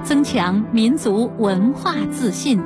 增强民族文化自信。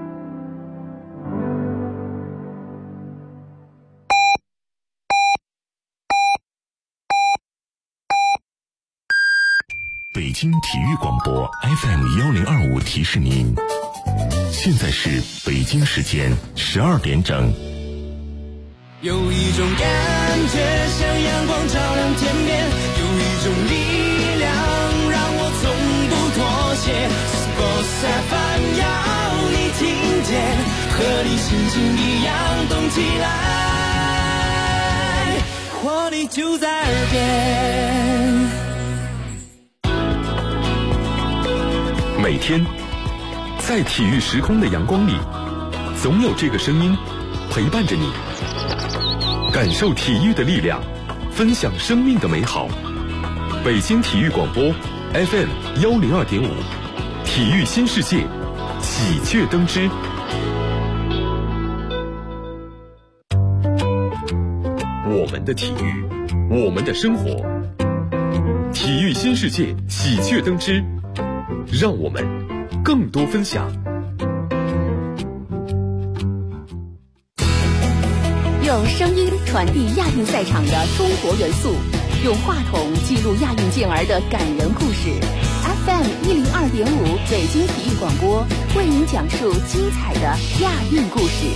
北京体育广播 FM1025 提示您，现在是北京时间12点整。 有一种感觉像阳光照亮天边，有一种力量让我从不妥协。Sports FM 要你听见，和你心情一样动起来，活力就在耳边。 每天在体育时空的阳光里，总有这个声音陪伴着你，感受体育的力量，分享生命的美好。北京体育广播 FM102.5，体育新世界，喜鹊登枝。我们的体育，我们的生活，体育新世界，喜鹊登枝，让我们更多分享。 用声音传递亚运赛场的中国元素，用话筒记录亚运健儿的感人故事。FM102.5北京体育广播为您讲述精彩的亚运故事。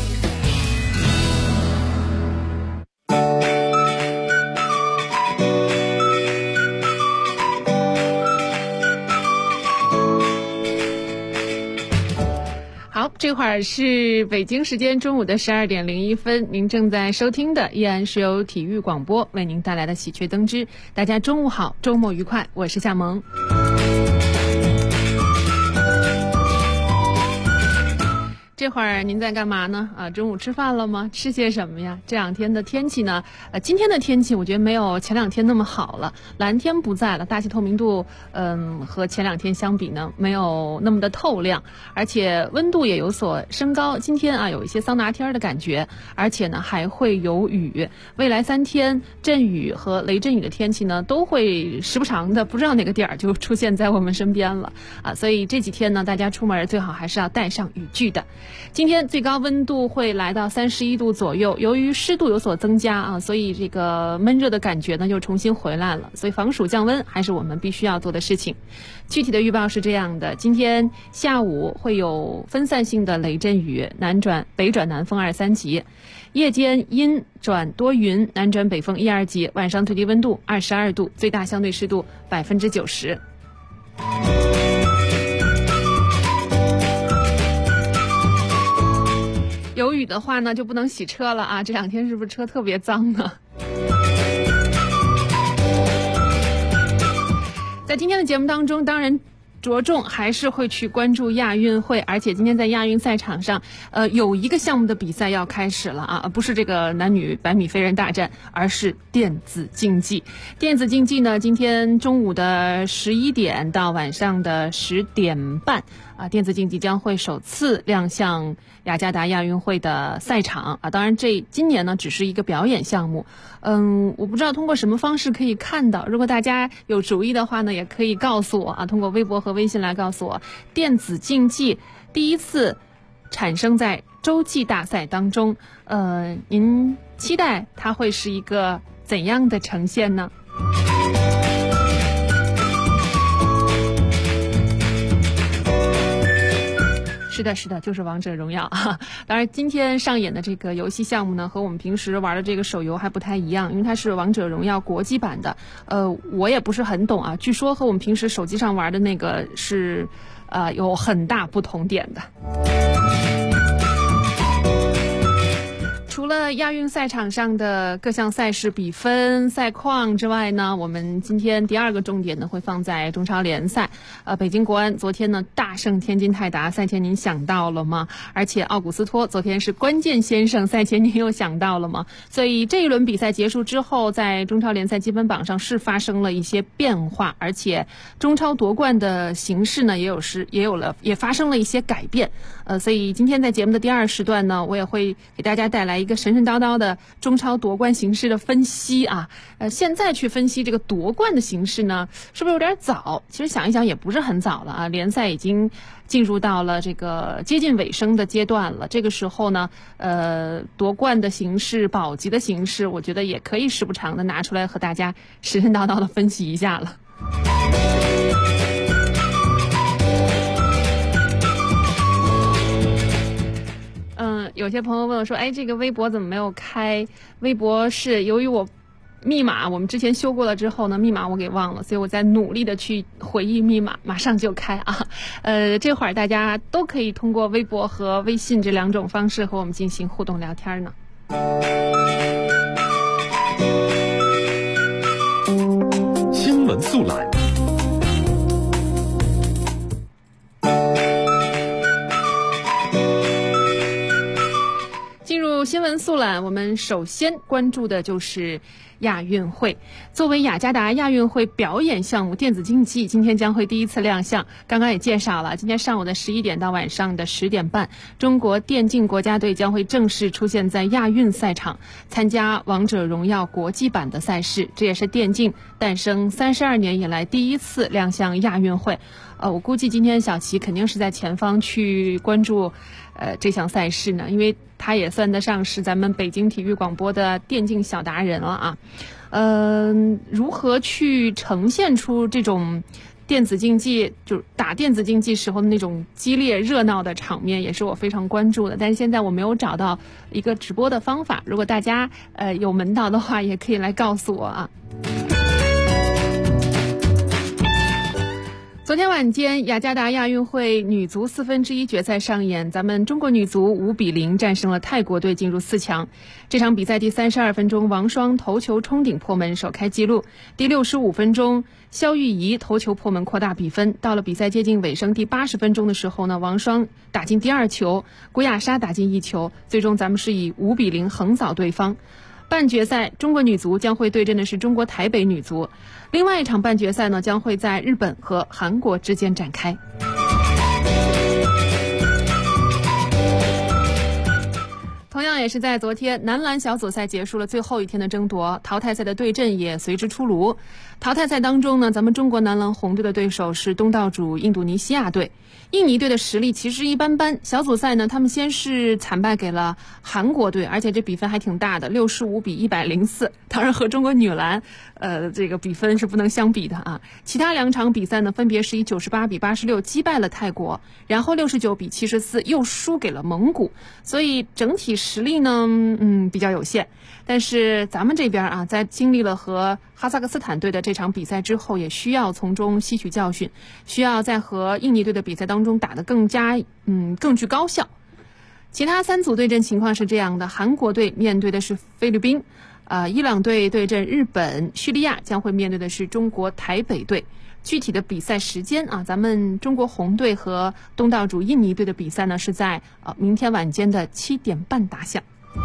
这会儿是北京时间中午的12点01分，您正在收听的依然是由体育广播为您带来的喜鹊登枝。大家中午好，周末愉快，我是夏萌。这会儿您在干嘛呢？中午吃饭了吗？吃些什么呀？这两天的天气呢？今天的天气我觉得没有前两天那么好了，蓝天不在了，大气透明度和前两天相比呢没有那么的透亮，而且温度也有所升高。今天有一些桑拿天的感觉，而且呢还会有雨。未来3天阵雨和雷阵雨的天气呢都会时不常的，不知道哪个点儿就出现在我们身边了所以这几天呢大家出门最好还是要带上雨具的。今天最高温度会来到31度左右，由于湿度有所增加所以这个闷热的感觉呢又重新回来了，所以防暑降温还是我们必须要做的事情。具体的预报是这样的，今天下午会有分散性的雷阵雨，北转南风2、3级，夜间阴转多云，南转北风1、2级，晚上最低温度22度，最大相对湿度90%。有雨的话呢就不能洗车了这两天是不是车特别脏呢？在今天的节目当中，当然着重还是会去关注亚运会，而且今天在亚运赛场上有一个项目的比赛要开始了不是这个男女100米飞人大战，而是电子竞技。电子竞技呢今天中午的11点到晚上的10点半电子竞技将会首次亮相雅加达亚运会的赛场当然今年呢只是一个表演项目。我不知道通过什么方式可以看到，如果大家有主意的话呢也可以告诉我通过微博和微信来告诉我。电子竞技第一次产生在洲际大赛当中，您期待它会是一个怎样的呈现呢？是的，就是王者荣耀当然今天上演的这个游戏项目呢和我们平时玩的这个手游还不太一样，因为它是王者荣耀国际版的。我也不是很懂据说和我们平时手机上玩的那个是有很大不同点的。除了亚运赛场上的各项赛事比分、赛况之外呢，我们今天第二个重点呢会放在中超联赛。北京国安昨天呢大胜天津泰达，赛前您想到了吗？而且奥古斯托昨天是关键先生，赛前您有想到了吗？所以这一轮比赛结束之后，在中超联赛积分榜上是发生了一些变化，而且中超夺冠的形势呢也发生了一些改变。所以今天在节目的第二时段呢，我也会给大家带来一个神神叨叨的中超夺冠形势的分析啊。现在去分析这个夺冠的形势呢，是不是有点早？其实想一想也不是很早了啊，联赛已经进入到了这个接近尾声的阶段了。这个时候呢，夺冠的形势、保级的形势，我觉得也可以时不常的拿出来和大家神神叨叨的分析一下了。有些朋友问我说，哎，这个微博怎么没有开？微博是由于我密码我们之前修过了之后呢，密码我给忘了，所以我在努力的去回忆密码，马上就开啊。这会儿大家都可以通过微博和微信这2种方式和我们进行互动聊天呢。 新闻速览。 新闻速览，我们首先关注的就是亚运会。作为雅加达亚运会表演项目，电子竞技今天将会第一次亮相。刚刚也介绍了，今天上午的11点到晚上的10点半，中国电竞国家队将会正式出现在亚运赛场，参加王者荣耀国际版的赛事。这也是电竞诞生32年以来第一次亮相亚运会。我估计今天小齐肯定是在前方去关注这项赛事呢，因为他也算得上是咱们北京体育广播的电竞小达人了啊。如何去呈现出这种电子竞技，就是打电子竞技时候的那种激烈热闹的场面，也是我非常关注的。但是现在我没有找到一个直播的方法，如果大家有门道的话，也可以来告诉我啊。昨天晚间，雅加达亚运会女足1/4决赛上演，咱们中国女足5-0战胜了泰国队，进入4强。这场比赛第32分钟，王霜头球冲顶破门，首开纪录。第65分钟，肖玉怡头球破门，扩大比分。到了比赛接近尾声第80分钟的时候呢，王霜打进第2球，古雅莎打进1球，最终咱们是以5-0横扫对方。半决赛，中国女足将会对阵的是中国台北女足。另外一场半决赛呢，将会在日本和韩国之间展开。同样也是在昨天，男篮小组赛结束了最后一天的争夺，淘汰赛的对阵也随之出炉。淘汰赛当中呢，咱们中国男篮红队的对手是东道主印度尼西亚队。印尼队的实力其实一般般，小组赛呢，他们先是惨败给了韩国队，而且这比分还挺大的，65-104。当然和中国女篮这个比分是不能相比的啊。其他2场比赛呢，分别是以98-86击败了泰国，然后69-74又输给了蒙古，所以整体实力呢比较有限。但是咱们这边啊，在经历了和哈萨克斯坦队的这场比赛之后，也需要从中吸取教训，需要在和印尼队的比赛当中打得更具高效。其他3组对阵情况是这样的，韩国队面对的是菲律宾，伊朗队对阵日本，叙利亚将会面对的是中国台北队。具体的比赛时间啊，咱们中国红队和东道主印尼队的比赛呢，是在明天晚间的7点半打响。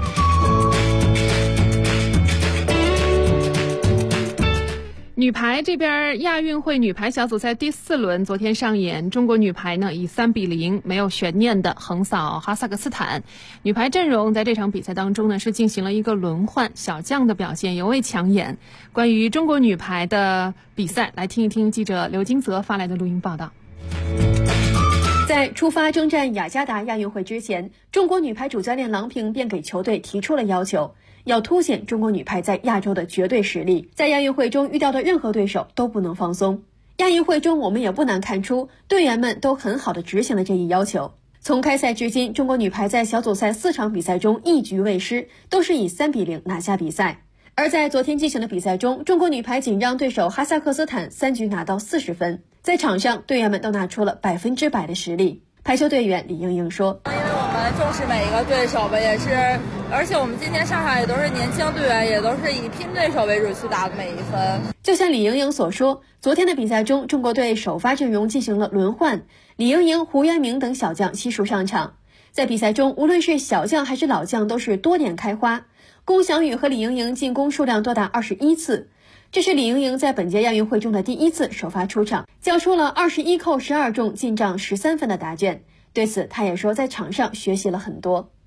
女排这边，亚运会女排小组赛第4轮昨天上演，中国女排呢以3-0没有悬念的横扫哈萨克斯坦。女排阵容在这场比赛当中呢是进行了一个轮换，小将的表现尤为抢眼。关于中国女排的比赛，来听一听记者刘金泽发来的录音报道。 在出发征战雅加达亚运会之前，中国女排主教练郎平便给球队提出了要求，要凸显中国女排在亚洲的绝对实力，在亚运会中遇到的任何对手都不能放松。亚运会中我们也不难看出，队员们都很好地执行了这一要求。从开赛至今，中国女排在小组赛4场比赛中一局未失，都是以3-0拿下比赛。而在昨天进行的比赛中，中国女排仅让对手哈萨克斯坦3局拿到40分，在场上队员们都拿出了100%的实力。排球队员李盈莹说， 因为我们重视每一个对手吧，也是，而且我们今天上场也都是年轻队员，也都是以拼对手为主去打的每一分。 就像李盈莹所说，昨天的比赛中，中国队首发阵容进行了轮换，李盈莹、胡渊明等小将悉数上场。在比赛中，无论是小将还是老将，都是多点开花。龚翔宇和李盈莹进攻数量多达21次，这是李盈莹在本届亚运会中的第1次首发出场，交出了21扣12中进账13分的答卷。对此，她也说在场上学习了很多。 今天场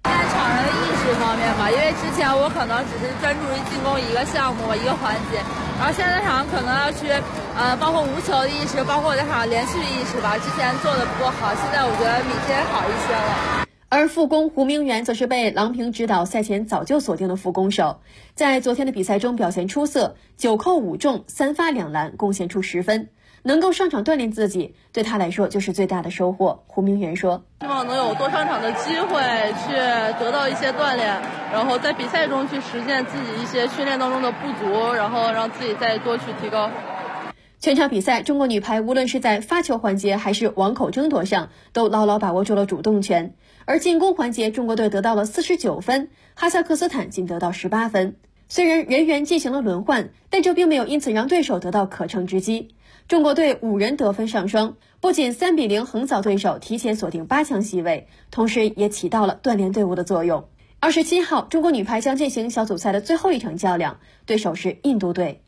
场上的意识方面吧，因为之前我可能只是专注于进攻一个项目一个环节，然后现在场上可能要去包括无球的意识，包括我在场上连续的意识吧，之前做的不够好，现在我觉得比之前好一些了。 而副攻胡明远则是被郎平指导赛前早就锁定的副攻手，在昨天的比赛中表现出色，9扣5中，3发2篮，贡献出10分。能够上场锻炼自己，对他来说就是最大的收获。胡明远说：“ 希望能有多上场的机会，去得到一些锻炼，然后在比赛中去实现自己一些训练当中的不足，然后让自己再多去提高。” 全场比赛，中国女排无论是在发球环节还是网口争夺上，都牢牢把握住了主动权。而进攻环节，中国队得到了49分，哈萨克斯坦仅得到18分。虽然人员进行了轮换，但这并没有因此让对手得到可乘之机。中国队5人得分上双，不仅3-0横扫对手，提前锁定8强席位，同时也起到了锻炼队伍的作用。27号，中国女排将进行小组赛的最后一场较量，对手是印度队。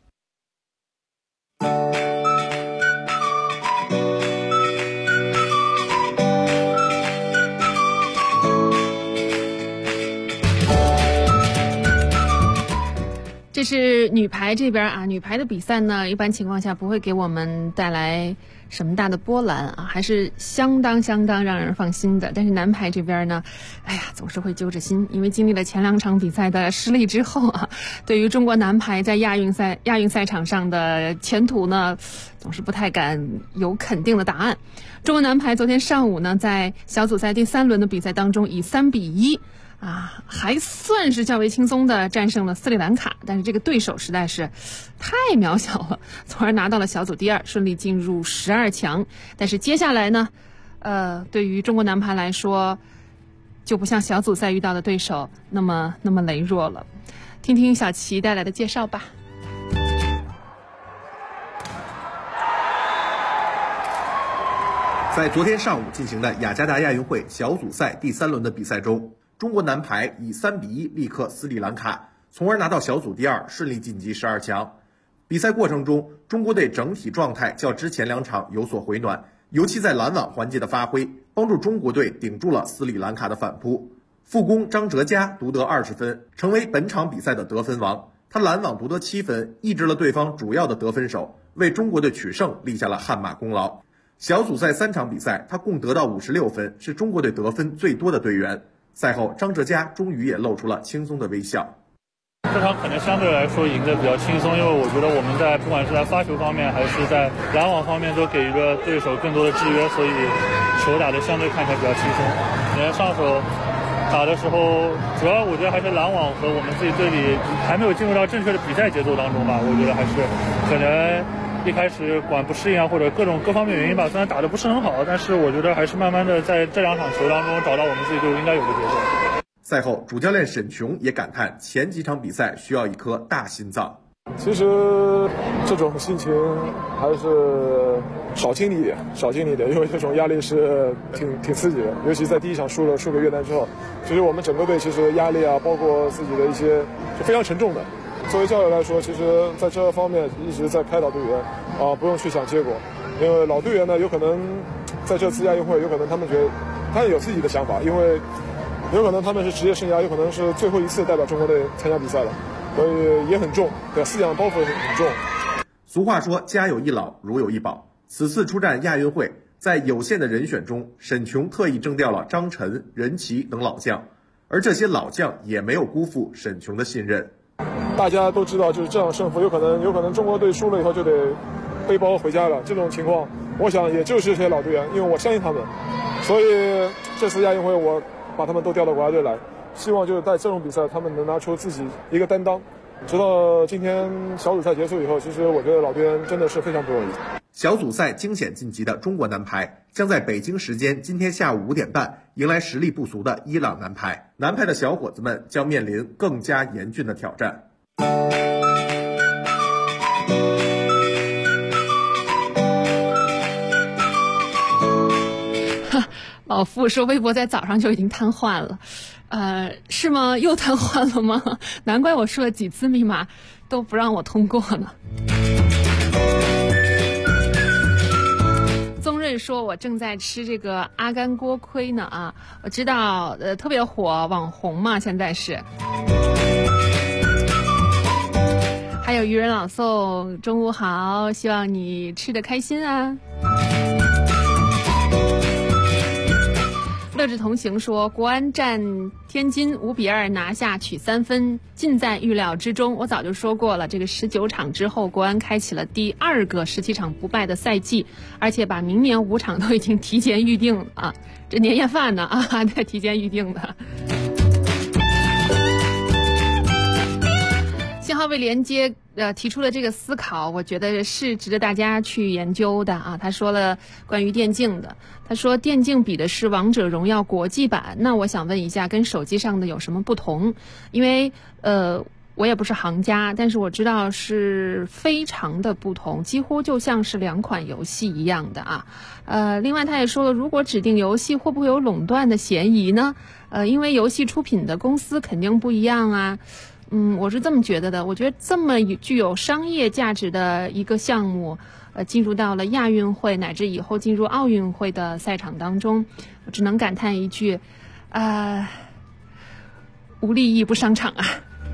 这是女排这边啊，女排的比赛呢，一般情况下不会给我们带来什么大的波澜啊，还是相当让人放心的。但是男排这边呢，哎呀，总是会揪着心，因为经历了前2场比赛的失利之后啊，对于中国男排在亚运赛场上的前途呢，总是不太敢有肯定的答案。中国男排昨天上午呢，在小组赛第3轮的比赛当中，以3-1。还算是较为轻松的战胜了斯里兰卡，但是这个对手实在是太渺小了，从而拿到了小组第2，顺利进入12强。但是接下来呢，对于中国男排来说，就不像小组赛遇到的对手那么羸弱了。听听小齐带来的介绍吧。 在昨天上午进行的雅加达亚运会小组赛第3轮的比赛中，中国男排以3-1力克斯里兰卡，从而拿到小组第2，顺利晋级12强。比赛过程中，中国队整体状态较之前2场有所回暖，尤其在拦网环节的发挥，帮助中国队顶住了斯里兰卡的反扑。副攻张哲嘉独得20分，成为本场比赛的得分王。他拦网独得7分，抑制了对方主要的得分手，为中国队取胜立下了汗马功劳。小组赛3场比赛，他共得到56分，是中国队得分最多的队员。赛后，张哲嘉终于也露出了轻松的微笑。 这场可能相对来说赢得比较轻松，因为我觉得我们在不管是在发球方面还是在拦网方面都给予了对手更多的制约，所以球打得相对看起来比较轻松。上手打的时候，主要我觉得还是拦网和我们自己队里还没有进入到正确的比赛节奏当中吧。我觉得还是可能一开始管不适应啊，或者各方面原因吧，虽然打得不是很好，但是我觉得还是慢慢的在这2场球当中找到我们自己队伍应该有的节奏。 赛后，主教练沈琼也感叹前几场比赛需要一颗大心脏。 其实这种心情还是少经历一点，因为这种压力是挺刺激的，尤其在第1场输给越南之后，其实我们整个队其实压力啊，包括自己的一些是非常沉重的。作为教练来说，其实在这方面一直在开导队员不用去想结果，因为老队员呢，有可能在这次亚运会，有可能他们觉得他们有自己的想法，因为有可能他们是职业生涯，有可能是最后一次代表中国队参加比赛了，所以也很重，对，思想包袱很重。 俗话说，家有一老，如有一宝。此次出战亚运会，在有限的人选中，沈琼特意征调了张晨、任琦等老将，而这些老将也没有辜负沈琼的信任。 大家都知道，就是这场胜负有可能中国队输了以后就得背包回家了，这种情况，我想也就是这些老队员，因为我相信他们，所以这次亚运会我把他们都调到国家队来，希望就是在这种比赛他们能拿出自己一个担当。直到今天小组赛结束以后，其实我觉得老队员真的是非常不容易。 小组赛惊险晋级的中国男排将在北京时间今天下午5点半迎来实力不俗的伊朗男排。男排的小伙子们将面临更加严峻的挑战。 老傅说微博在早上就已经瘫痪了，是吗？又瘫痪了吗？难怪我输了几次密码都不让我通过呢。宗瑞说我正在吃这个阿甘锅盔呢啊，我知道特别火，网红嘛，现在是。还有渔人朗诵，中午好，希望你吃得开心啊。乐之同行说，国安战天津5-2拿下取3分，尽在预料之中。我早就说过了，这个19场之后，国安开启了第2个17场不败的赛季，而且把明年5场都已经提前预定了啊，这年夜饭呢啊，在提前预定的。信号位连接提出了这个思考，我觉得是值得大家去研究的啊。他说了关于电竞的，他说电竞比的是王者荣耀国际版，那我想问一下，跟手机上的有什么不同？因为我也不是行家，但是我知道是非常的不同，几乎就像是2款游戏一样的啊。另外他也说了，如果指定游戏会不会有垄断的嫌疑呢？因为游戏出品的公司肯定不一样啊。我是这么觉得的，我觉得这么具有商业价值的一个项目，进入到了亚运会乃至以后进入奥运会的赛场当中，我只能感叹一句，无利益不商场啊。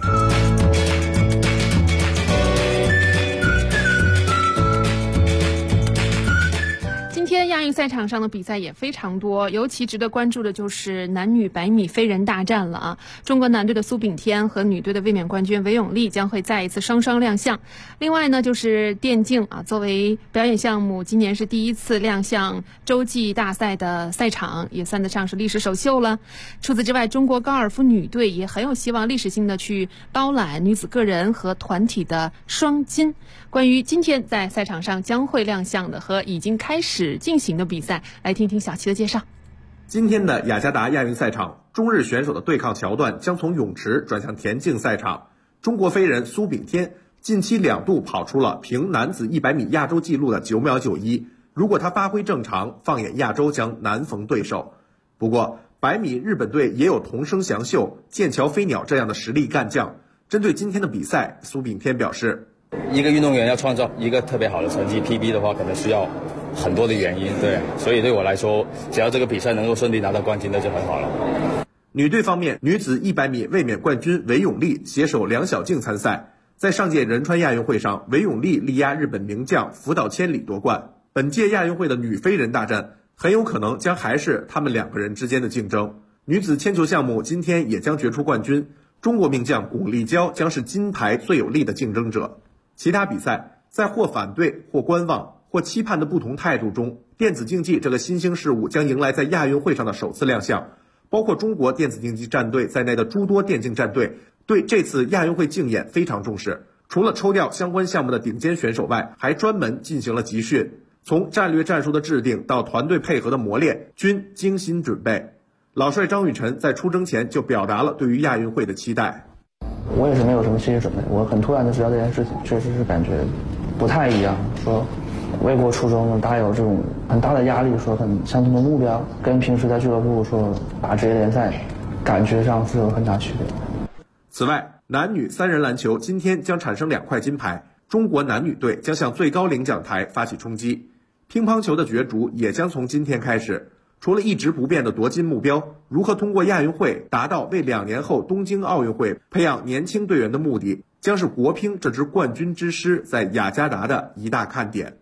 今天亚运赛场上的比赛也非常多，尤其值得关注的就是男女100米飞人大战了啊！中国男队的苏炳添和女队的卫冕冠军韦永丽将会再一次双双亮相。另外呢，就是电竞啊，作为表演项目，今年是第一次亮相洲际大赛的赛场，也算得上是历史首秀了。除此之外，中国高尔夫女队也很有希望历史性的去包揽女子个人和团体的双金。关于今天在赛场上将会亮相的和已经开始进行的比赛，来听听小齐的介绍。 今天的雅加达亚运赛场，中日选手的对抗桥段将从泳池转向田径赛场。中国飞人苏炳添近期2度跑出了平男子100米亚洲纪录的9秒91，如果他发挥正常，放眼亚洲将难逢对手。不过100米日本队也有桐生祥秀、剑桥飞鸟这样的实力干将。针对今天的比赛，苏炳添表示， 一个运动员要创造一个特别好的成绩 PB 的话，可能需要很多的原因，对，所以对我来说，只要这个比赛能够顺利拿到冠军，那就很好了。 女队方面，女子100米卫冕冠军韦永丽携手梁晓静参赛。在上届仁川亚运会上，韦永丽力压日本名将福岛千里夺冠。本届亚运会的女飞人大战很有可能将还是他们2个人之间的竞争。女子铅球项目今天也将决出冠军，中国名将巩立姣将是金牌最有力的竞争者。其他比赛在或反对、或观望、或期盼的不同态度中，电子竞技这个新兴事物将迎来在亚运会上的首次亮相。包括中国电子竞技战队在内的诸多电竞战队对这次亚运会竞演非常重视，除了抽调相关项目的顶尖选手外，还专门进行了集训，从战略战术的制定到团队配合的磨练，均精心准备。老帅张雨晨在出征前就表达了对于亚运会的期待。 我也是没有什么心理准备，我很突然的知道这件事情，确实是感觉不太一样。说为国出征，大家有这种很大的压力，说很相同的目标，跟平时在俱乐部说打职业联赛，感觉上是有很大区别。 此外，男女3人篮球今天将产生2块金牌，中国男女队将向最高领奖台发起冲击。乒乓球的角逐也将从今天开始。除了一直不变的夺金目标，如何通过亚运会达到为2年后东京奥运会培养年轻队员的目的，将是国乒这支冠军之师在雅加达的一大看点。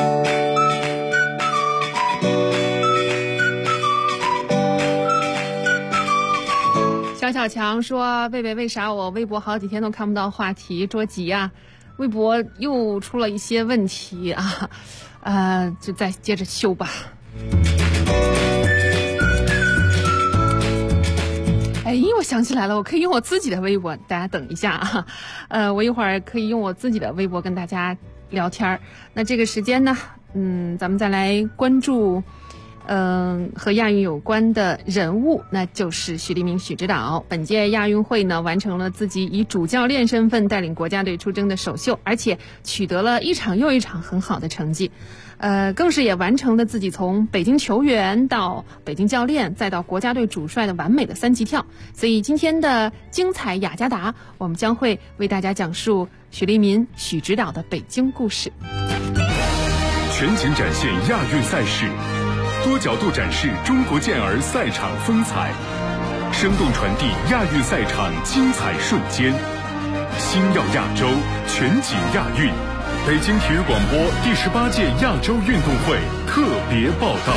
小强说，贝贝，为啥我微博好几天都看不到话题，着急啊？微博又出了一些问题啊，就再接着修吧。哎，我想起来了，我可以用我自己的微博，大家等一下啊。我一会儿可以用我自己的微博跟大家聊天。那这个时间呢，咱们再来关注和亚运有关的人物，那就是许利民许指导。本届亚运会呢，完成了自己以主教练身份带领国家队出征的首秀，而且取得了一场又一场很好的成绩。更是也完成了自己从北京球员到北京教练再到国家队主帅的完美的3级跳。所以今天的精彩雅加达，我们将会为大家讲述许利民许指导的北京故事。 全景展现亚运赛事，多角度展示中国健儿赛场风采，生动传递亚运赛场精彩瞬间。星耀亚洲，全景亚运。北京体育广播第18届亚洲运动会特别报道。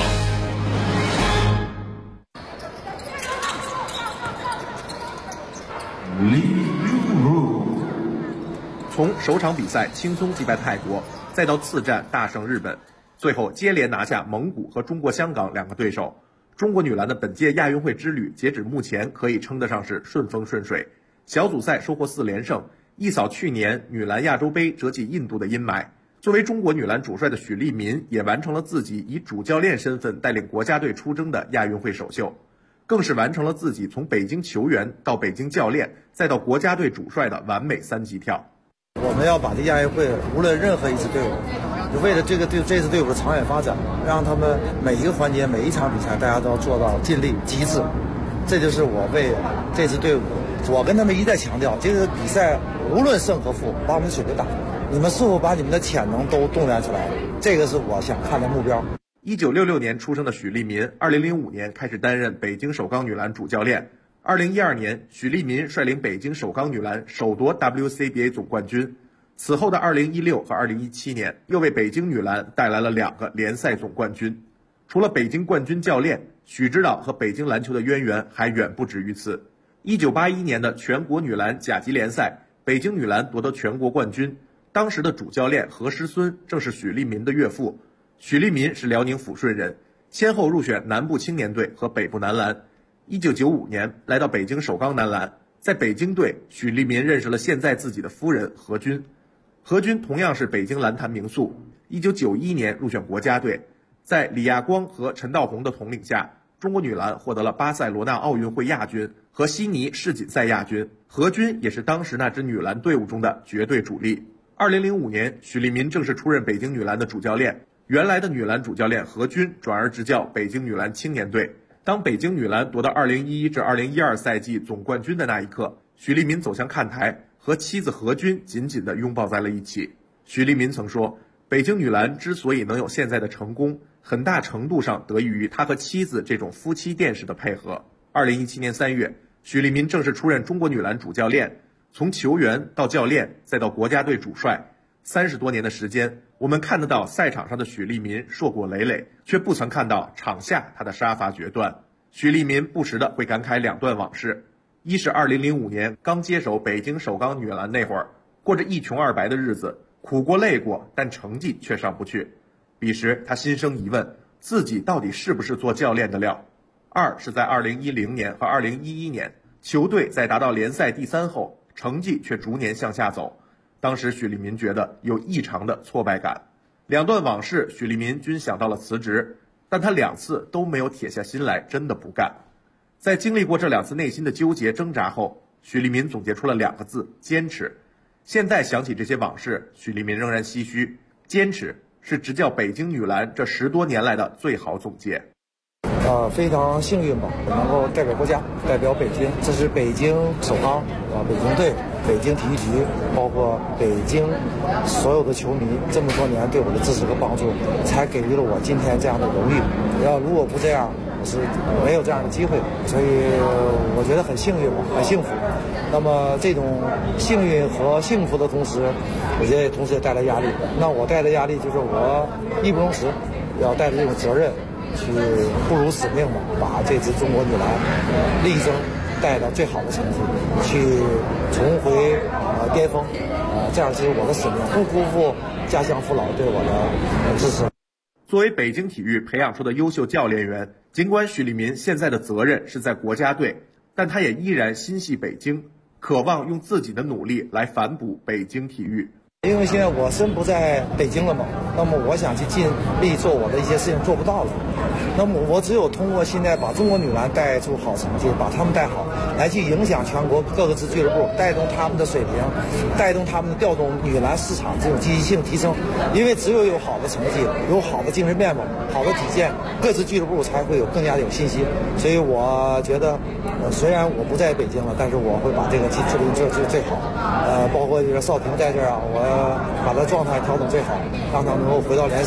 从首场比赛轻松击败泰国，再到次战大胜日本，最后接连拿下蒙古和中国香港2个对手，中国女篮的本届亚运会之旅截止目前可以称得上是顺风顺水。小组赛收获4连胜，一扫去年女篮亚洲杯折戟印度的阴霾。作为中国女篮主帅的许利民也完成了自己以主教练身份带领国家队出征的亚运会首秀，更是完成了自己从北京球员到北京教练再到国家队主帅的完美3级跳。 我们要把这亚运会无论任何一支队伍，就为了这支队伍的长远发展，让他们每一个环节每一场比赛大家都要做到尽力极致。这就是我为这支队伍，我跟他们一再强调，这个比赛无论胜和负，把我们的水平打，你们是否把你们的潜能都动员出来了，这个是我想看的目标。 1966年出生的许利民，2005年开始担任北京首钢女篮主教练。2012年，许利民率领北京首钢女篮首夺 WCBA 总冠军。此后的2016和2017年，又为北京女篮带来了2个联赛总冠军。除了北京冠军教练，许指导和北京篮球的渊源还远不止于此。1981年的全国女篮甲级联赛，北京女篮夺得全国冠军。当时的主教练何师孙正是许利民的岳父。许利民是辽宁抚顺人，先后入选南部青年队和北部男篮。1995年来到北京首钢男篮，在北京队，许利民认识了现在自己的夫人何军。何军同样是北京篮坛名宿。1991年入选国家队，在李亚光和陈道宏的统领下，中国女篮获得了巴塞罗那奥运会亚军和悉尼世锦赛亚军。何军也是当时那支女篮队伍中的绝对主力。2005年，许利民正式出任北京女篮的主教练。原来的女篮主教练何军转而执教北京女篮青年队。当北京女篮夺得2011至2012赛季总冠军的那一刻，许利民走向看台，和妻子何军紧紧地拥抱在了一起。许利民曾说，北京女篮之所以能有现在的成功，很大程度上得益于他和妻子这种夫妻店式的配合。2017年3月，许利民正式出任中国女篮主教练，从球员到教练再到国家队主帅，30多年的时间，我们看得到赛场上的许利民硕果累累，却不曾看到场下他的杀伐决断。许利民不时的会感慨2段往事，一是2005年刚接手北京首钢女篮那会儿，过着一穷二白的日子，苦过累过，但成绩却上不去。彼时他心生疑问，自己到底是不是做教练的料。二是在2010年和2011年，球队在达到联赛第3后，成绩却逐年向下走。当时许利民觉得有异常的挫败感，2段往事许利民均想到了辞职，但他2次都没有铁下心来真的不干。在经历过这2次内心的纠结挣扎后，许利民总结出了2个字：坚持。现在想起这些往事，许利民仍然唏嘘，坚持是执教北京女篮这10多年来的最好总结。 非常幸运吧，能够代表国家，代表北京。这是北京首钢北京队、北京体育局，包括北京所有的球迷这么多年对我的支持和帮助，才给予了我今天这样的荣誉。如果不这样，我是没有这样的机会。所以我觉得很幸运吧，很幸福。那么这种幸运和幸福的同时，我觉得同时也带来压力。那我带的压力就是我义不容辞，要带着这种责任。去不辱使命吧，把这支中国女篮力争带到最好的成绩，去重回巅峰，这样是我的使命，不辜负家乡父老对我的支持。 作为北京体育培养出的优秀教练员，尽管许利民现在的责任是在国家队，但他也依然心系北京，渴望用自己的努力来反哺北京体育。 因为现在我身不在北京了嘛，那么我想去尽力做我的一些事情做不到了，那么我只有通过现在把中国女篮带出好成绩，把他们带好，来去影响全国各个支俱乐部，带动他们的水平，带动他们的调动女篮市场这种积极性提升。因为只有有好的成绩，有好的精神面貌，好的体现，各支俱乐部才会有更加有信心。所以我觉得虽然我不在北京了，但是我会把这个去做最好。包括这个少平在这儿我把他状态调整最好，让他能够回到联赛，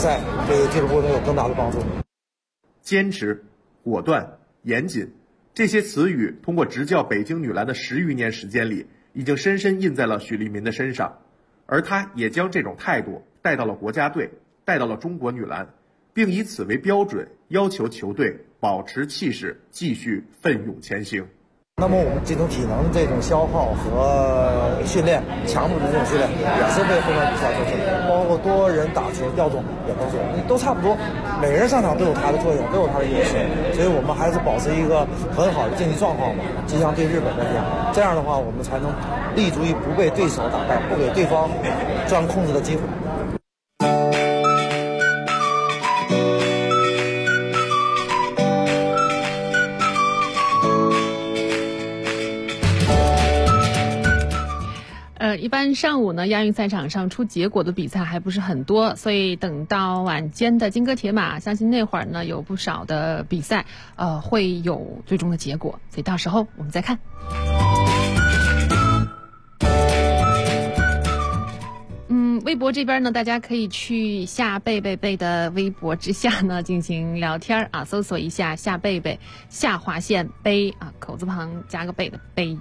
对俱乐部能有更大的帮助。 坚持、果断、严谨，这些词语通过执教北京女篮的10余年时间里，已经深深印在了许利民的身上，而他也将这种态度带到了国家队，带到了中国女篮，并以此为标准，要求球队保持气势，继续奋勇前行。 那么我们这种体能这种消耗和训练，强度的这种训练也是为后面比赛做准备，包括多人打球调动也都差不多，每个人上场都有他的作用，都有他的优势，所以我们还是保持一个很好的竞技状况吧，就像对日本那样，这样的话我们才能立足于不被对手打败，不给对方钻空子的机会。 一般上午呢，亚运赛场上出结果的比赛还不是很多，所以等到晚间的金戈铁马，相信那会儿呢有不少的比赛，会有最终的结果，所以到时候我们再看。微博这边呢，大家可以去夏贝贝的微博之下呢进行聊天啊，搜索一下夏贝贝，下划线杯啊，口字旁加个贝的杯。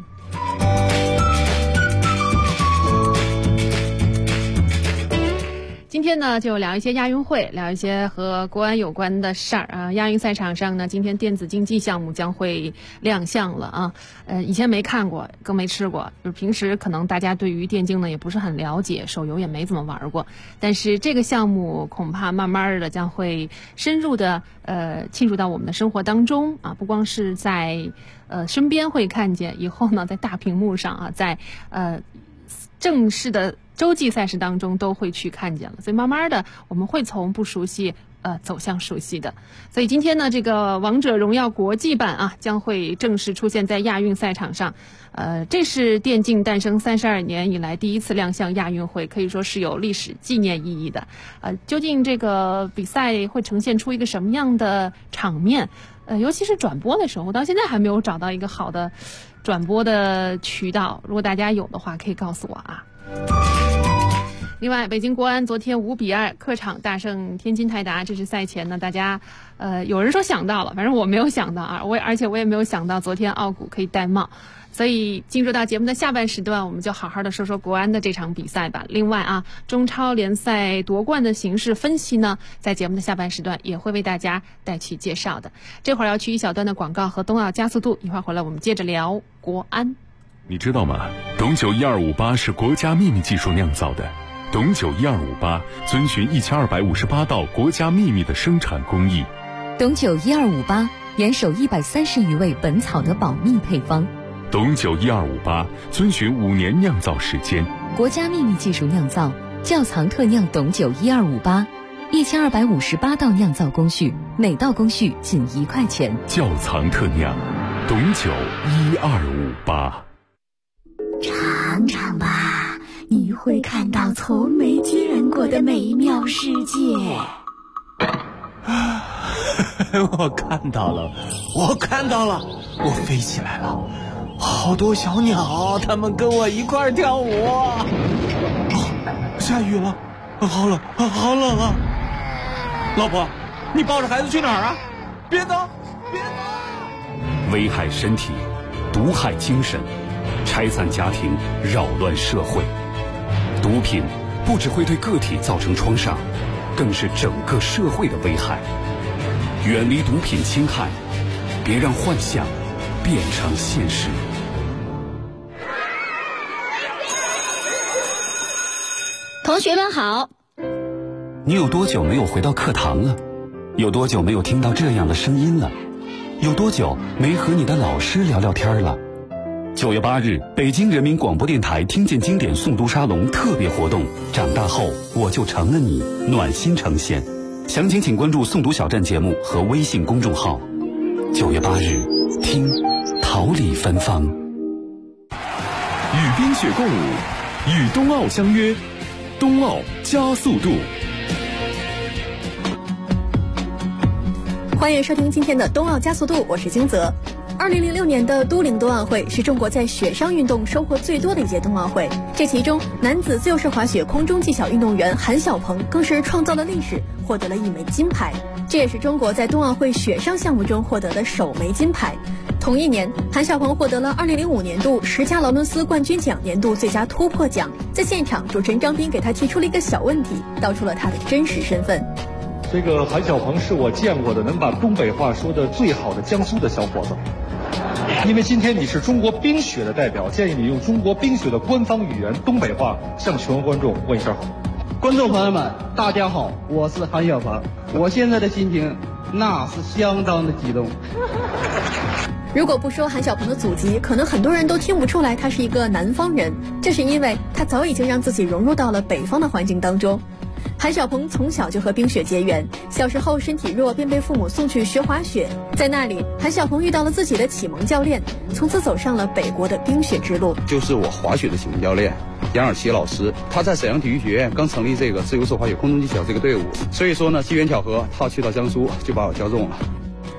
今天呢，就聊一些亚运会，聊一些和国安有关的事儿啊。亚运赛场上呢，今天电子竞技项目将会亮相了啊。以前没看过，更没吃过，就是平时可能大家对于电竞呢也不是很了解，手游也没怎么玩过。但是这个项目恐怕慢慢的将会深入的侵入到我们的生活当中啊，不光是在身边会看见，以后呢在大屏幕上啊，在正式的洲际赛事当中都会去看见了，所以慢慢的我们会从不熟悉走向熟悉的。所以今天呢，这个王者荣耀国际版啊将会正式出现在亚运赛场上。这是电竞诞生32年以来第一次亮相亚运会，可以说是有历史纪念意义的。究竟这个比赛会呈现出一个什么样的场面？尤其是转播的时候，我到现在还没有找到一个好的转播的渠道，如果大家有的话可以告诉我啊。另外，北京国安昨天5-2客场大胜天津泰达，这是赛前呢大家有人说想到了，反正我没有想到啊，而且我也没有想到昨天奥古可以戴帽。所以进入到节目的下半时段，我们就好好的说说国安的这场比赛吧。另外啊，中超联赛夺冠的形势分析呢，在节目的下半时段也会为大家带去介绍的。这会儿要去一小段的广告和冬奥加速度，一会儿回来我们接着聊国安。 你知道吗？董酒1258是国家秘密技术酿造的。董酒1258遵循1258道国家秘密的生产工艺。 董酒1258严守130余味本草的保密配方。 董酒1258遵循5年酿造时间， 国家秘密技术酿造，窖藏特酿董酒1258，1258道酿造工序，每道工序仅1块钱。 窖藏特酿，董酒1258。 尝尝吧，你会看到从没见过的美妙世界。 我看到了，我飞起来了。好多小鸟，它们跟我一块儿跳舞。下雨了，好冷啊！老婆，你抱着孩子去哪儿啊？别走！ 危害身体，毒害精神，拆散家庭，扰乱社会。毒品不只会对个体造成创伤，更是整个社会的危害。远离毒品侵害，别让幻想变成现实。 同学们好。 你有多久没有回到课堂了？有多久没有听到这样的声音了？有多久没和你的老师聊聊天了？9月8日，北京人民广播电台听见经典诵读沙龙特别活动，长大后我就成了你，暖心呈现。详情请关注诵读小站节目和微信公众号。9月8日，听桃李芬芳。 与冰雪共舞，与冬奥相约，冬奥加速度。 欢迎收听今天的冬奥加速度，我是金泽。 2006年的都灵冬奥会是中国在雪上运动收获最多的一届冬奥会，这其中男子自由式滑雪空中技巧运动员韩晓鹏更是创造了历史，获得了1枚金牌，这也是中国在冬奥会雪上项目中获得的首枚金牌。同一年，韩晓鹏获得了2005年度10佳劳伦斯冠军奖年度最佳突破奖。在现场，主持人张斌给他提出了一个小问题，道出了他的真实身份。 这个韩晓鹏是我见过的能把东北话说得最好的江苏的小伙子。因为今天你是中国冰雪的代表，建议你用中国冰雪的官方语言东北话向全国观众问一声好。 观众朋友们，大家好，我是韩晓鹏，我现在的心情那是相当的激动。 如果不说韩晓鹏的祖籍，可能很多人都听不出来他是一个南方人，这是因为他早已经让自己融入到了北方的环境当中。韩晓鹏从小就和冰雪结缘，小时候身体弱，便被父母送去学滑雪。在那里，韩晓鹏遇到了自己的启蒙教练，从此走上了北国的冰雪之路。 就是我滑雪的启蒙教练杨尔奇老师，他在沈阳体育学院刚成立这个自由式滑雪空中技巧这个队伍，所以说呢，机缘巧合，他去到江苏就把我挑中了。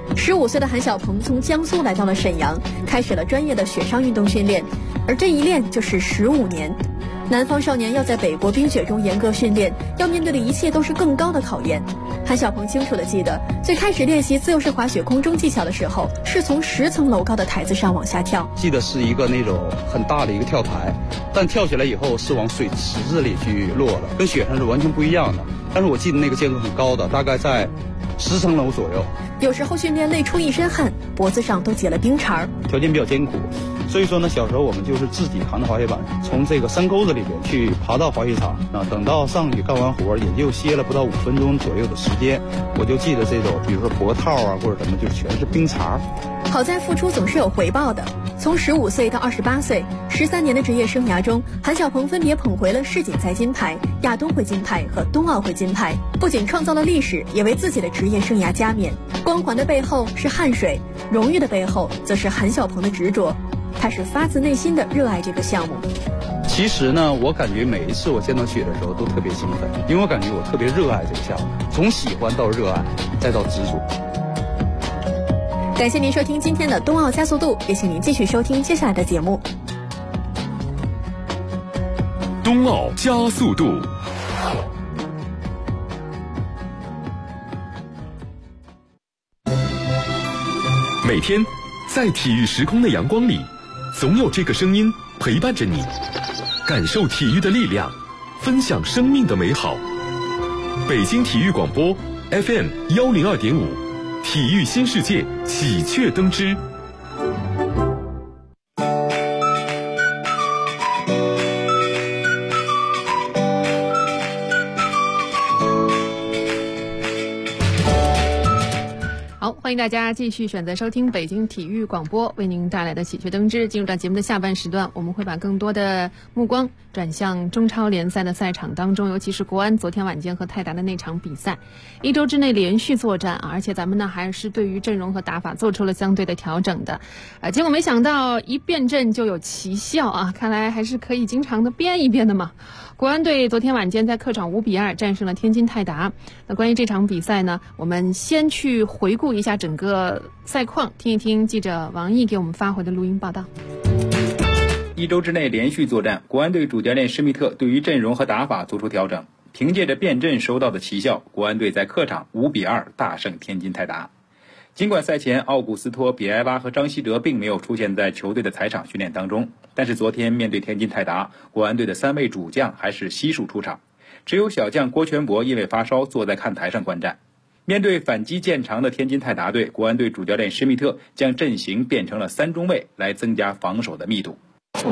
15岁的韩晓鹏从江苏来到了沈阳，开始了专业的雪上运动训练，而这一练就是15年。南方少年要在北国冰雪中严格训练，要面对的一切都是更高的考验。韩晓鹏清楚地记得，最开始练习自由式滑雪空中技巧的时候，是从10层楼高的台子上往下跳。 记得是一个那种很大的一个跳台，但跳起来以后是往水池子里去落了，跟雪上是完全不一样的。但是我记得那个间隔很高的，大概在10层楼左右。 有时候训练累出一身汗，脖子上都结了冰碴。 条件比较艰苦，所以说呢，小时候我们就是自己扛着滑雪板，从这个山沟子里边去爬到滑雪场。等到上去干完活，也就歇了不到5分钟左右的时间，我就记得这种，比如说脖套啊或者什么，就全是冰碴。 好在付出总是有回报的。从15岁到28岁，13年的职业生涯中，韩晓鹏分别捧回了世锦赛金牌、亚冬会金牌和冬奥会金牌，不仅创造了历史，也为自己的职业生涯加冕。光环的背后是汗水，荣誉的背后则是韩晓鹏的执着。他是发自内心的热爱这个项目。 其实呢，我感觉每一次我见到雪的时候都特别兴奋，因为我感觉我特别热爱这个项目，从喜欢到热爱，再到执着。 感谢您收听今天的冬奥加速度，也请您继续收听接下来的节目。 冬奥加速度。 每天在体育时空的阳光里，总有这个声音陪伴着你，感受体育的力量，分享生命的美好。北京体育广播 FM 102.5，体育新世界喜鹊登枝。 欢迎大家继续选择收听北京体育广播为您带来的喜鹊登枝。进入到节目的下半时段，我们会把更多的目光转向中超联赛的赛场当中，尤其是国安昨天晚间和泰达的那场比赛，1周之内连续作战而且咱们呢还是对于阵容和打法做出了相对的调整的，结果没想到一变阵就有奇效啊，看来还是可以经常的变一变的嘛。国安队昨天晚间在客场5-2战胜了天津泰达。那关于这场比赛呢，我们先去回顾一下整个赛况，听一听记者王毅给我们发回的录音报道。 1周之内连续作战，国安队主教练施密特对于阵容和打法做出调整，凭借着变阵收到的奇效，国安队在客场5-2大胜天津泰达。尽管赛前奥古斯托、比埃拉和张稀哲并没有出现在球队的采场训练当中，但是昨天面对天津泰达，国安队的3位主将还是悉数出场，只有小将郭全博因为发烧坐在看台上观战。面对反击见长的天津泰达队，国安队主教练施密特将阵型变成了3中卫，来增加防守的密度。 我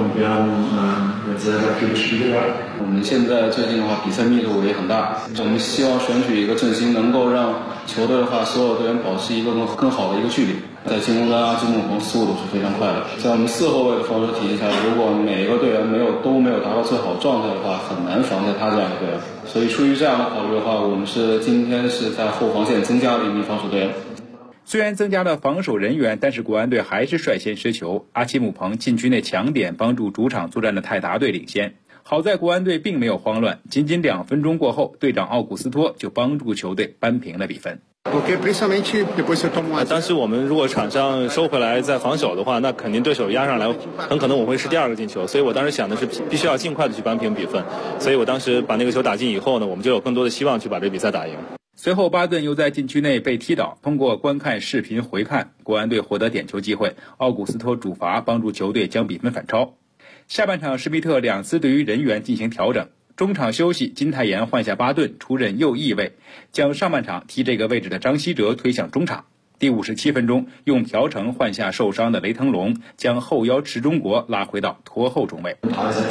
们现在最近的话，比赛密度也很大，我们希望选取一个阵型，能够让球队的话，所有队员保持一个更好的一个距离。在进攻端阿基木彭速度是非常快的，在我们4后卫的防守体系下，如果每一个队员都没有达到最好状态的话，很难防下他这样的队员。所以出于这样的考虑的话，我们今天是在后防线增加了1名防守队员。 虽然增加了防守人员，但是国安队还是率先失球，阿基姆彭禁区内抢点帮助主场作战的泰达队领先。好在国安队并没有慌乱，仅2分钟过后，队长奥古斯托就帮助球队扳平了比分。 当时我们如果场上收回来再防守的话，那肯定对手压上来，很可能我会是第2个进球。所以我当时想的是必须要尽快的去扳平比分。所以我当时把那个球打进以后呢，我们就有更多的希望去把这比赛打赢。 随后巴顿又在禁区内被踢倒，通过观看视频回看，国安队获得点球机会，奥古斯托主罚帮助球队将比分反超。下半场施密特2次对于人员进行调整，中场休息，金泰妍换下巴顿出任右翼位，将上半场踢这个位置的张稀哲推向中场。第57分钟，用朴成换下受伤的雷腾龙，将后腰池中国拉回到拖后中卫。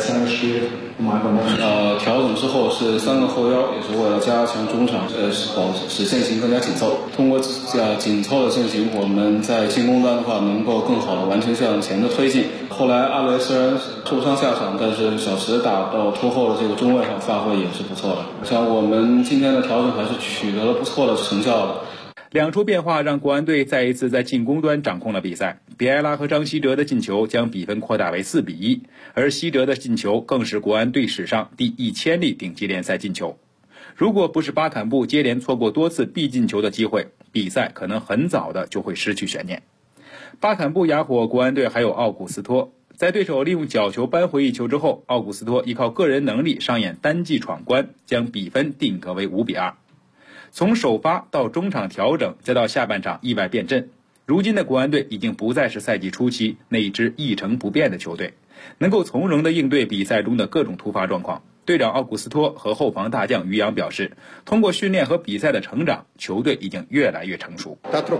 调整之后是3个后腰，也是为了加强中场，使阵型更加紧凑。通过紧凑的阵型，我们在进攻端的话能够更好的完成向前的推进。后来阿雷虽然受伤下场，但是小池打到拖后的这个中位上发挥也是不错的。像我们今天的调整还是取得了不错的成效的。 2出变化让国安队再一次在进攻端掌控了比赛，比埃拉和张稀哲的进球将比分扩大为4-1，而稀哲的进球更是国安队史上第1000粒顶级联赛进球。如果不是巴坎布接连错过多次必进球的机会，比赛可能很早的就会失去悬念。巴坎布哑火国安队还有奥古斯托，在对手利用角球扳回一球之后，奥古斯托依靠个人能力上演单骑闯关，将比分定格为5-2。从首发到中场调整，再到下半场意外变阵，如今的国安队已经不再是赛季初期那一支一成不变的球队，能够从容地应对比赛中的各种突发状况。队长奥古斯托和后防大将于洋表示，通过训练和比赛的成长，球队已经越来越成熟。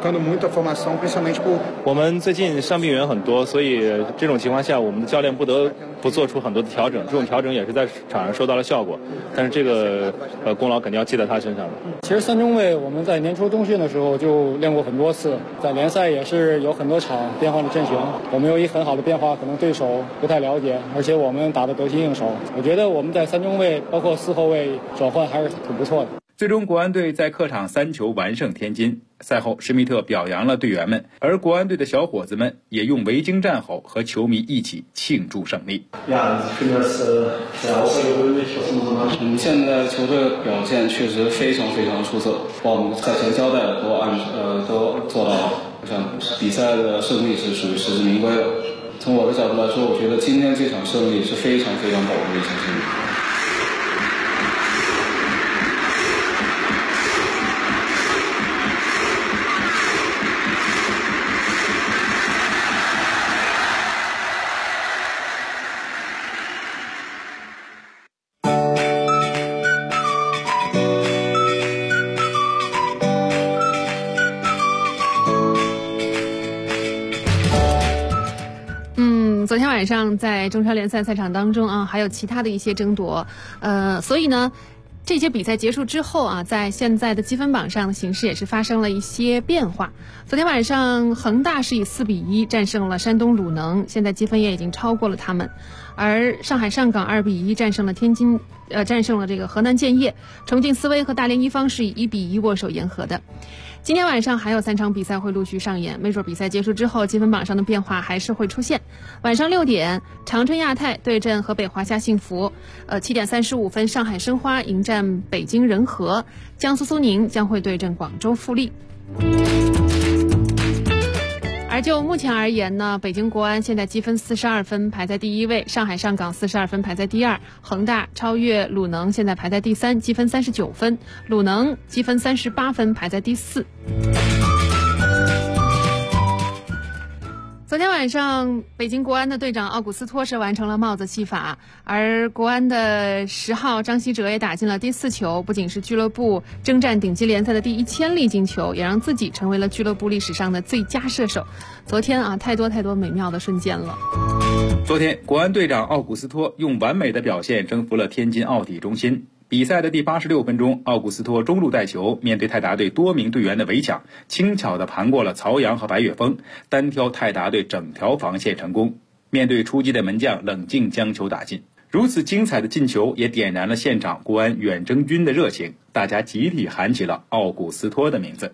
我们最近伤病员很多，所以这种情况下，我们的教练不得不做出很多的调整，这种调整也是在场上收到了效果。但是这个功劳肯定要记在他身上的。 其实3中卫我们在年初冬训的时候就练过很多次，在联赛也是有很多场变换的阵型，我们有一很好的变化，可能对手不太了解，而且我们打得得心应手。我觉得我们在3中卫包括4后卫转换还是挺不错的。 最终国安队在客场3球完胜天津。赛后施密特表扬了队员们，而国安队的小伙子们也用维京战吼和球迷一起庆祝胜利。 现在球队的表现确实非常非常出色，把我们赛前交代的都做到了，像比赛的胜利是属于实至名归的。从我的角度来说，我觉得今天这场胜利是非常非常宝贵的一场胜利。 昨天晚上在中超联赛赛场当中啊，还有其他的一些争夺，所以呢，这些比赛结束之后啊，在现在的积分榜上的形势也是发生了一些变化。昨天晚上恒大是以4-1战胜了山东鲁能，现在积分也已经超过了他们。而上海上港2-1战胜了战胜了这个河南建业，重庆斯威和大连一方是以1-1握手言和的。今天晚上还有3场比赛会陆续上演，没准比赛结束之后，积分榜上的变化还是会出现。晚上6点，长春亚泰对阵河北华夏幸福；7点35分，上海申花迎战北京人和，江苏苏宁将会对阵广州富力。而就目前而言呢，北京国安现在积分42分排在第1位，上海上港42分排在第2，恒大超越鲁能现在排在第3，积分39分，鲁能积分38分排在第4。昨天晚上，北京国安的队长奥古斯托是完成了帽子戏法，而国安的10号张稀哲也打进了第4球，不仅是俱乐部征战顶级联赛的第1000粒进球，也让自己成为了俱乐部历史上的最佳射手。昨天啊，太多美妙的瞬间了。 昨天，国安队长奥古斯托用完美的表现征服了天津奥体中心。比赛的第86分钟，奥古斯托中路带球，面对泰达队多名队员的围抢，轻巧地盘过了曹阳和白岳峰，单挑泰达队整条防线成功。面对出击的门将，冷静将球打进。如此精彩的进球也点燃了现场国安远征军的热情，大家集体喊起了奥古斯托的名字。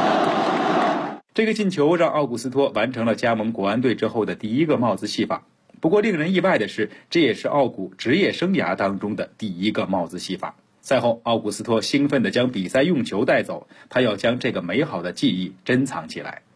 这个进球让奥古斯托完成了加盟国安队之后的第1个帽子戏法。 不过令人意外的是，这也是奥古职业生涯当中的第一个帽子戏法。赛后，奥古斯托兴奋地将比赛用球带走，他要将这个美好的记忆珍藏起来。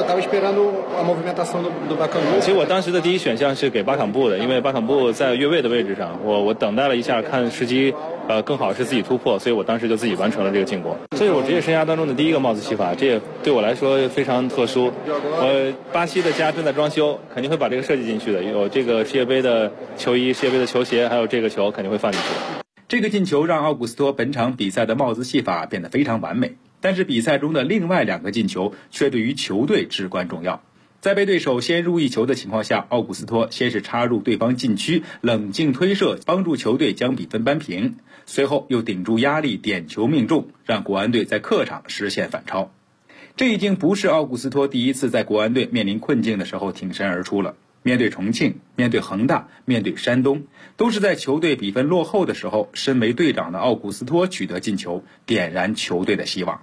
其实我当时的第一选项是给巴坎布的，因为巴坎布在越位的位置上，我等待了一下，看时机更好是自己突破，所以我当时就自己完成了这个进攻。这是我职业生涯当中的第一个帽子戏法，这也对我来说非常特殊。我巴西的家正在装修，肯定会把这个设计进去的，有这个世界杯的球衣、世界杯的球鞋，还有这个球肯定会放进去的。 这个进球让奥古斯托本场比赛的帽子戏法变得非常完美。但是比赛中的另外2个进球却对于球队至关重要。在被对手先入一球的情况下，奥古斯托先是插入对方禁区，冷静推射，帮助球队将比分扳平，随后又顶住压力点球命中，让国安队在客场实现反超。这已经不是奥古斯托第一次在国安队面临困境的时候挺身而出了。面对重庆，面对恒大，面对山东，都是在球队比分落后的时候，身为队长的奥古斯托取得进球，点燃球队的希望。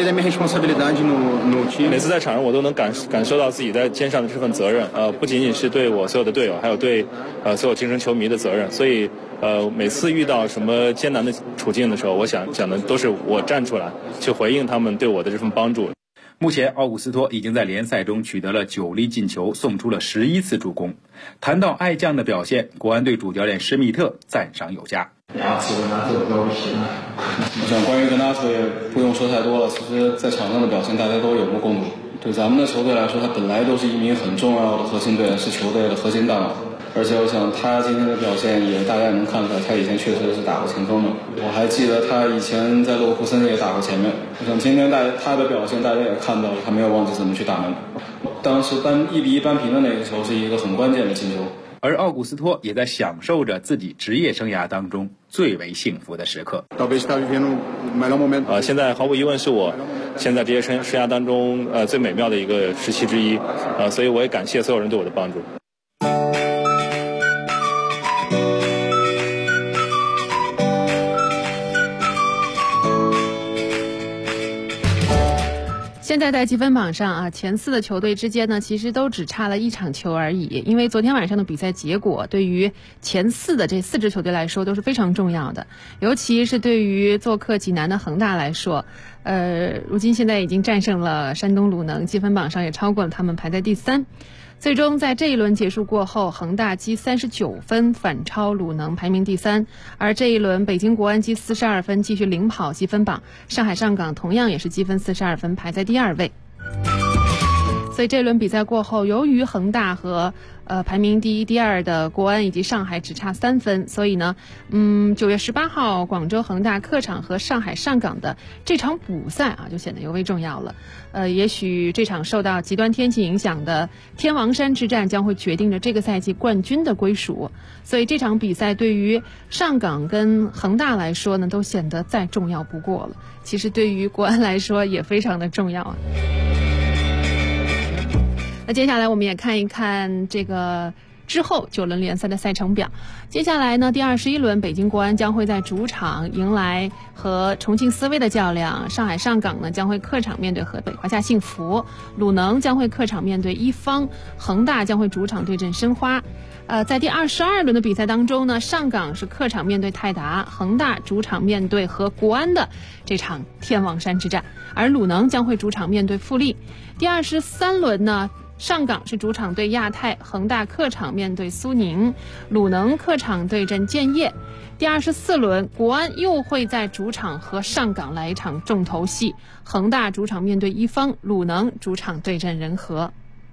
每次在场上我都能感受到自己在肩上的这份责任，不仅仅是对我所有的队友，还有对所有精神球迷的责任。所以每次遇到什么艰难的处境的时候，我想的都是我站出来去回应他们对我的这份帮助。 目前奥古斯托已经在联赛中取得了9粒进球，送出了11次助攻。谈到爱将的表现，国安队主教练施密特赞赏有加。 我想关于格纳特也不用说太多了，其实在场上的表现大家都有目共睹。对咱们的球队来说，他本来都是一名很重要的核心队员，是球队的核心大脑。而且我想他今天的表现也大家也能看出来，他以前确实是打过前锋的。我还记得他以前在勒沃库森也打过前面。我想今天他的表现大家也看到了，他没有忘记怎么去打门。当时1-1扳平的那个球是一个很关键的进球。 而奥古斯托也在享受着自己职业生涯当中最为幸福的时刻。 现在毫无疑问是我现在职业生涯当中最美妙的一个时期之一，所以我也感谢所有人对我的帮助。 现在在积分榜上啊，前4的球队之间呢，其实都只差了1场球而已。因为昨天晚上的比赛结果，对于前4的这4支球队来说都是非常重要的，尤其是对于做客济南的恒大来说，如今现在已经战胜了山东鲁能，积分榜上也超过了他们，排在第3。最终在这一轮结束过后，恒大积39分反超鲁能，排名第3。而这一轮北京国安积42分，继续领跑积分榜。上海上港同样也是积分42分，排在第2位。所以这轮比赛过后，由于恒大和排名第1、第2的国安以及上海只差3分，所以呢，9月18号广州恒大客场和上海上港的这场补赛啊，就显得尤为重要了。也许这场受到极端天气影响的天王山之战将会决定着这个赛季冠军的归属。所以这场比赛对于上港跟恒大来说呢，都显得再重要不过了。其实对于国安来说也非常的重要啊。那接下来我们也看一看这个之后9轮联赛的赛程表。接下来呢，第21轮北京国安将会在主场迎来和重庆斯威的较量，上海上港呢将会客场面对河北华夏幸福，鲁能将会客场面对一方，恒大将会主场对阵申花。在第22轮的比赛当中呢，上港是客场面对泰达，恒大主场面对和国安的这场天王山之战，而鲁能将会主场面对富力。第23轮呢，上港是主场对亚泰，恒大客场面对苏宁，鲁能客场对阵建业。第24轮，国安又会在主场和上港来一场重头戏，恒大主场面对一方，鲁能主场对阵人和。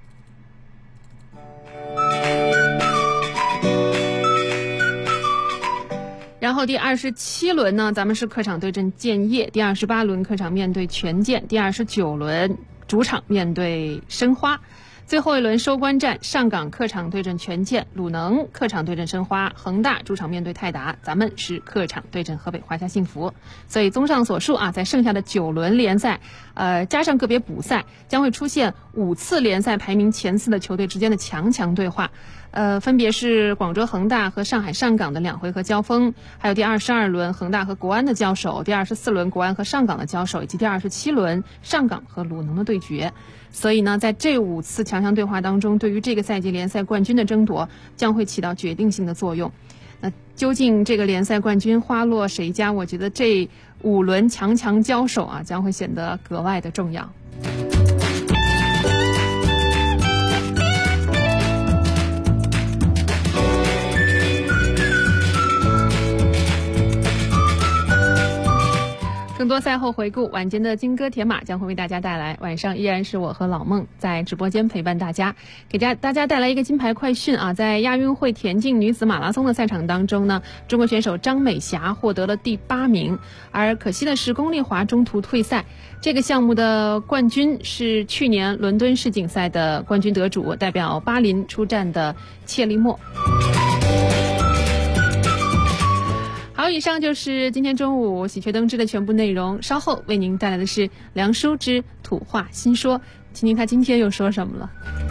然后第27轮呢，咱们是客场对阵建业，第28轮客场面对权健，第29轮主场面对申花。最后一轮收官战，上港客场对阵权健，鲁能客场对阵申花，恒大主场面对泰达，咱们是客场对阵河北华夏幸福。所以综上所述啊，在剩下的9轮联赛，加上个别补赛，将会出现5次联赛排名前4的球队之间的强强对话。 分别是广州恒大和上海上港的2回合交锋，还有第22轮恒大和国安的交手，第24轮国安和上港的交手，以及第27轮上港和鲁能的对决。所以呢，在这5次强强对话当中，对于这个赛季联赛冠军的争夺将会起到决定性的作用。那究竟这个联赛冠军花落谁家？我觉得这5轮强强交手啊，将会显得格外的重要。更多赛后回顾，晚间的金戈铁马将会为大家带来。晚上依然是我和老孟在直播间陪伴大家，给大家带来一个金牌快讯啊！在亚运会田径女子马拉松的赛场当中呢，中国选手张美霞获得了第8名，而可惜的是龚丽华中途退赛。这个项目的冠军是去年伦敦世锦赛的冠军得主，代表巴林出战的切利莫。好，以上就是今天中午喜鹊登枝的全部内容。稍后为您带来的是梁舒之土话新说，听听他今天又说什么了。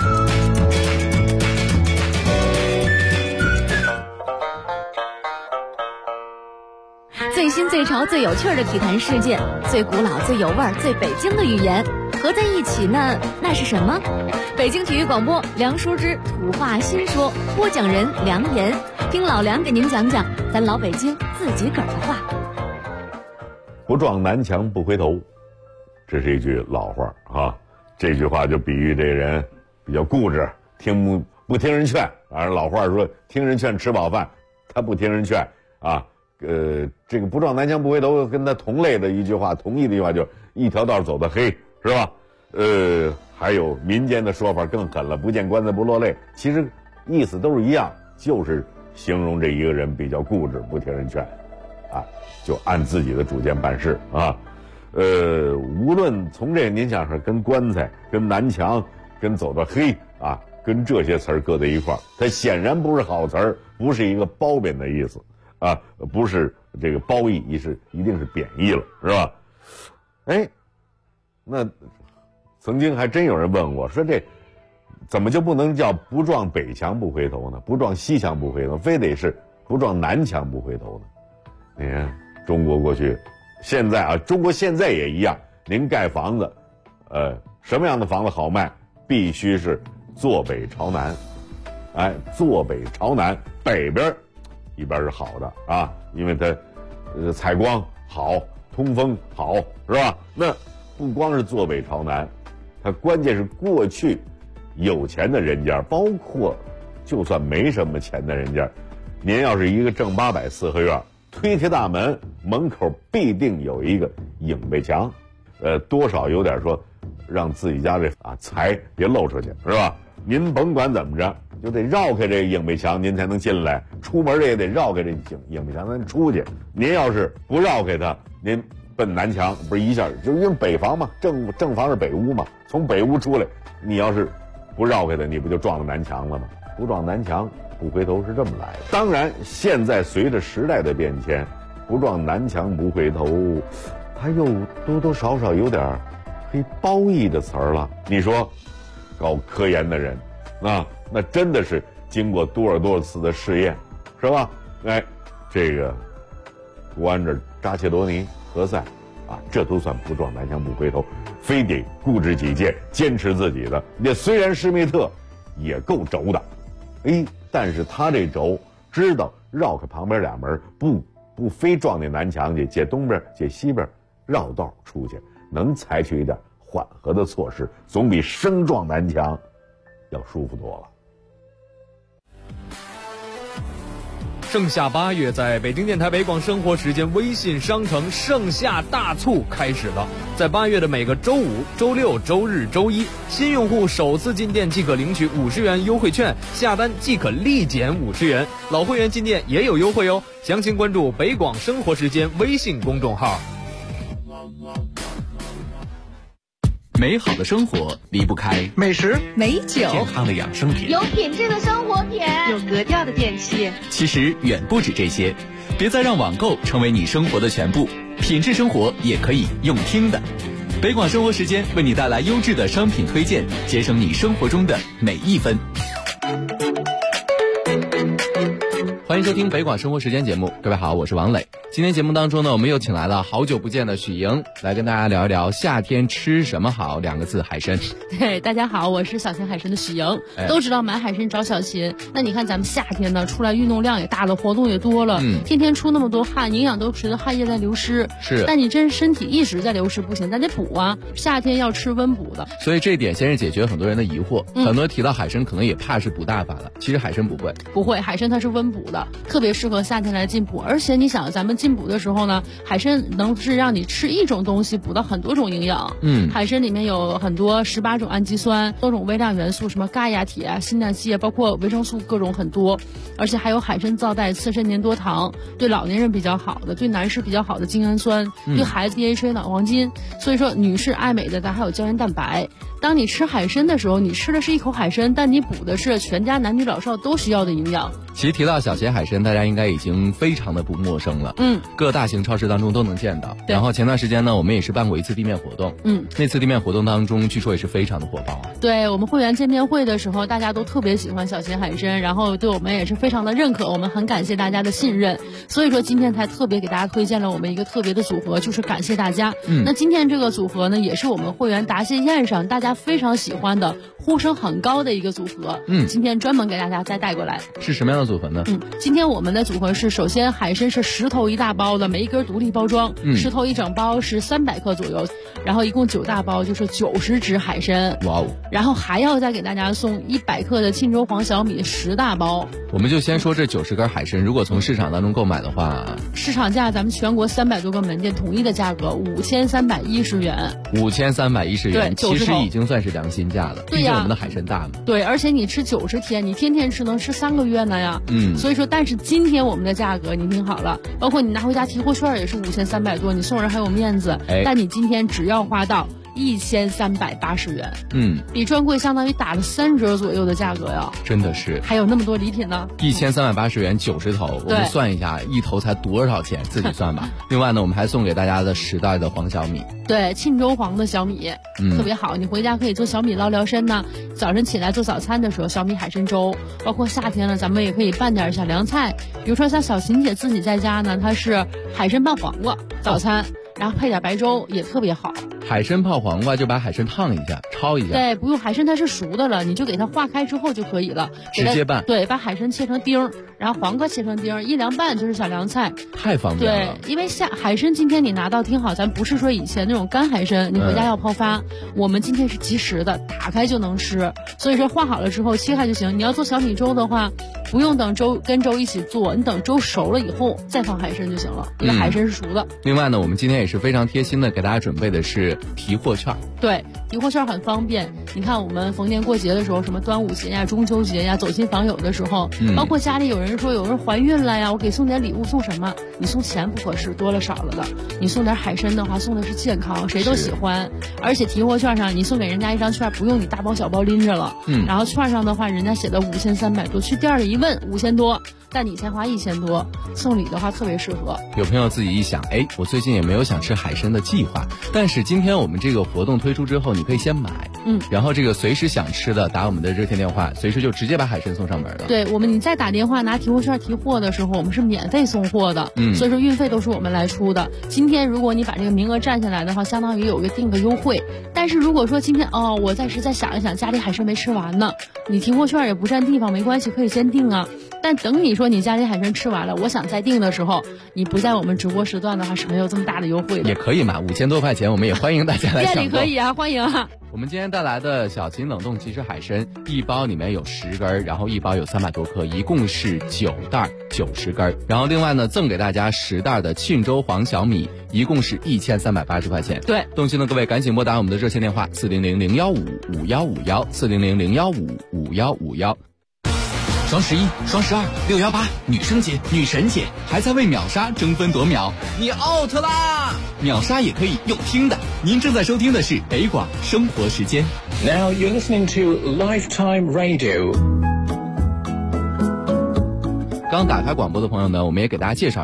最新最潮最有趣的体坛事件，最古老最有味儿最北京的语言合在一起呢，那是什么？北京体育广播梁舒之土话新说，播讲人梁岩，听老梁给您讲讲咱老北京自己个儿的话。 不撞南墙不回头，这是一句老话啊。这句话就比喻这人比较固执，不听人劝啊。老话说听人劝吃饱饭，他不听人劝啊。这个不撞南墙不回头，跟他同类的一句话，同义的一句话，就一条道走得黑，是吧？还有民间的说法更狠了，不见棺材不落泪。其实意思都是一样，就是形容这一个人比较固执，不听人劝，啊，就按自己的主见办事啊。无论从这您想是跟棺材、跟南墙、跟走到黑啊，跟这些词儿搁在一块儿，它显然不是好词儿，不是一个褒贬的意思啊，不是这个褒义，一定是贬义了，是吧？哎，那曾经还真有人问我说，这怎么就不能叫不撞北墙不回头呢？不撞西墙不回头，非得是不撞南墙不回头呢？你看中国过去，现在啊，中国现在也一样。您盖房子，什么样的房子好卖？必须是坐北朝南，哎，坐北朝南，北边一边是好的啊，因为它采光好，通风好，是吧？那不光是坐北朝南，它关键是过去有钱的人家，包括就算没什么钱的人家，您要是一个正800四合院，推开大门，门口必定有一个影背墙，多少有点说让自己家这财别露出去，是吧？您甭管怎么着，就得绕开这影背墙，您才能进来。出门这也得绕开这影背墙，咱出去。您要是不绕开它，您奔南墙，不是一下就因为北房嘛，正房是北屋嘛，从北屋出来，你要是不绕开它，你不就撞了南墙了吗？不撞南墙不回头是这么来的。当然，现在随着时代的变迁，不撞南墙不回头，它又多多少少有点可以褒义的词儿了。你说，搞科研的人，那真的是经过多少次的试验，是吧？哎，这个国安这扎切罗尼何塞啊，这都算不撞南墙不回头，非得固执己见，坚持自己的。那虽然施密特也够轴的，但是他这轴知道绕开旁边俩门，不非撞那南墙去，借东边借西边绕道出去，能采取一点缓和的措施，总比生撞南墙要舒服多了。 盛夏8月，在北京电台北广生活时间微信商城盛夏大促开始了。在8月的每个周五、周六、周日、周一，新用户首次进店即可领取50元优惠券，下单即可立减50元。老会员进店也有优惠哦。详情关注北广生活时间微信公众号。 美好的生活离不开美食、 美酒、健康的养生品、 有品质的生活品、 有格调的电器。 其实远不止这些，别再让网购成为你生活的全部，品质生活也可以用听的。北广生活时间为你带来优质的商品推荐，节省你生活中的每一分。 欢迎收听北广生活时间节目，各位好，我是王磊。今天节目当中呢，我们又请来了好久不见的许莹，来跟大家聊一聊夏天吃什么好2个字，海参。 对，大家好，我是小秦海参的许莹。都知道买海参找小秦，那你看咱们夏天呢，出来运动量也大了，活动也多了，天天出那么多汗，营养都随着汗液在流失。 是， 但你真身体一直在流失不行，咱得补啊。夏天要吃温补的， 所以这一点先是解决很多人的疑惑。很多人提到海参，可能也怕是补大发了，其实海参不会， 不会，海参它是温补的，特别适合夏天来进补。而且你想，咱们进补的时候呢，海参能是让你吃一种东西补到很多种营养。海参里面有很多18种氨基酸，多种微量元素，什么钙呀、铁啊、锌啊、硒啊，包括维生素各种很多。而且还有海参皂带次生粘多糖，对老年人比较好的，对男士比较好的精氨酸，对孩子 DHA 脑黄金。所以说，女士爱美的，咱还有胶原蛋白。当你吃海参的时候，你吃的是一口海参，但你补的是全家男女老少都需要的营养。 其实提到小秦海参，大家应该已经非常的不陌生了。各大型超市当中都能见到。然后前段时间呢，我们也是办过一次地面活动。那次地面活动当中，据说也是非常的火爆啊。 对，我们会员见面会的时候，大家都特别喜欢小秦海参，然后对我们也是非常的认可，我们很感谢大家的信任。所以说今天才特别给大家推荐了我们一个特别的组合，就是感谢大家。那今天这个组合呢，也是我们会员答谢宴上大家非常喜欢的、呼声很高的一个组合。今天专门给大家再带过来。 是什么样的组合呢？ 今天我们的组合是，首先海参是10头1大包的，每一根独立包装，10头1整包是300克左右，然后一共9大包就是90只海参。 哇哦！ 然后还要再给大家送100克的沁州黄小米10大包。 我们就先说这90根海参，如果从市场当中购买的话， 市场价咱们全国300多个门店统一的价格5310元。 5310元， 对， 其实已经算是良心价了。 对呀， 毕竟我们的海参大嘛。 对，而且你吃90天，你天天吃能吃3个月呢呀。所以说，但是今天我们的价格你听好了，包括你拿回家提货券也是5300多，你送人还有面子。但你今天只要花到1380元，比专柜相当于打了3折左右的价格呀， 真的是， 还有那么多礼品呢。 1380元90头，我们算一下，一头才多少钱，自己算吧。另外呢，我们还送给大家的10袋的黄小米， 对，沁州黄的小米，特别好，你回家可以做小米捞聊参呢。早晨起来做早餐的时候，小米海参粥，包括夏天呢，咱们也可以拌点小凉菜，比如说像小秦姐自己在家呢，她是海参拌黄瓜早餐。然后配点白粥也特别好。 海参泡黄瓜就把海参烫一下，焯一下。 对，不用，海参它是熟的了，你就给它化开之后就可以了， 直接拌。 对，把海参切成丁儿，然后黄瓜切成丁儿，一凉拌就是小凉菜， 太方便了。 对，因为海参今天你拿到听好，咱不是说以前那种干海参，你回家要泡发，我们今天是即食的，打开就能吃。所以说化好了之后切开就行。你要做小米粥的话，不用等粥跟粥一起做，你等粥熟了以后再放海参就行了，因为海参是熟的。 另外呢，我们今天也是非常贴心的给大家准备的是提货券。 对，提货券很方便。你看我们逢年过节的时候，什么端午节呀、中秋节呀，走亲访友的时候，包括家里有人说有人怀孕了呀，我给送点礼物，送什么？你送钱不合适，多了少了的。你送点海参的话，送的是健康，谁都喜欢。而且提货券上，你送给人家一张券，不用你大包小包拎着了。然后券上的话，人家写的5300多，去店里一问5000多。但你才花1000多，送礼的话特别适合。 有朋友自己一想，哎，我最近也没有想吃海参的计划，但是今天我们这个活动推出之后，你可以先买，然后这个随时想吃的打我们的热线电话，随时就直接把海参送上门了。 对，你再打电话拿提货券提货的时候，我们是免费送货的，所以说运费都是我们来出的。今天如果你把这个名额占下来的话，相当于有个定个优惠。但是如果说今天我暂时再想一想，家里海参没吃完呢，你提货券也不占地方，没关系，可以先定啊。但等你说你家里海参吃完了，我想再订的时候，你不在我们直播时段的话是没有这么大的优惠的。 也可以嘛，5000多块钱，我们也欢迎大家来抢购。 店里可以啊，欢迎啊。 我们今天带来的小秦冷冻即食海参，一包里面有10根，然后一包有300多克，一共是9袋90根。然后另外呢，赠给大家10袋的沁州黄小米，一共是1380块钱。 对， 动心的各位赶紧拨打我们的热线电话400-015-5151，400-015-5151。 双11、双12、618，女生节、女神节，还在为秒杀争分夺秒，你 out 啦！秒杀也可以用听的。您正在收听的是北广生活时间。 Now you're listening to Lifetime Radio。 刚打开广播的朋友呢，我们也给大家介绍一下哈。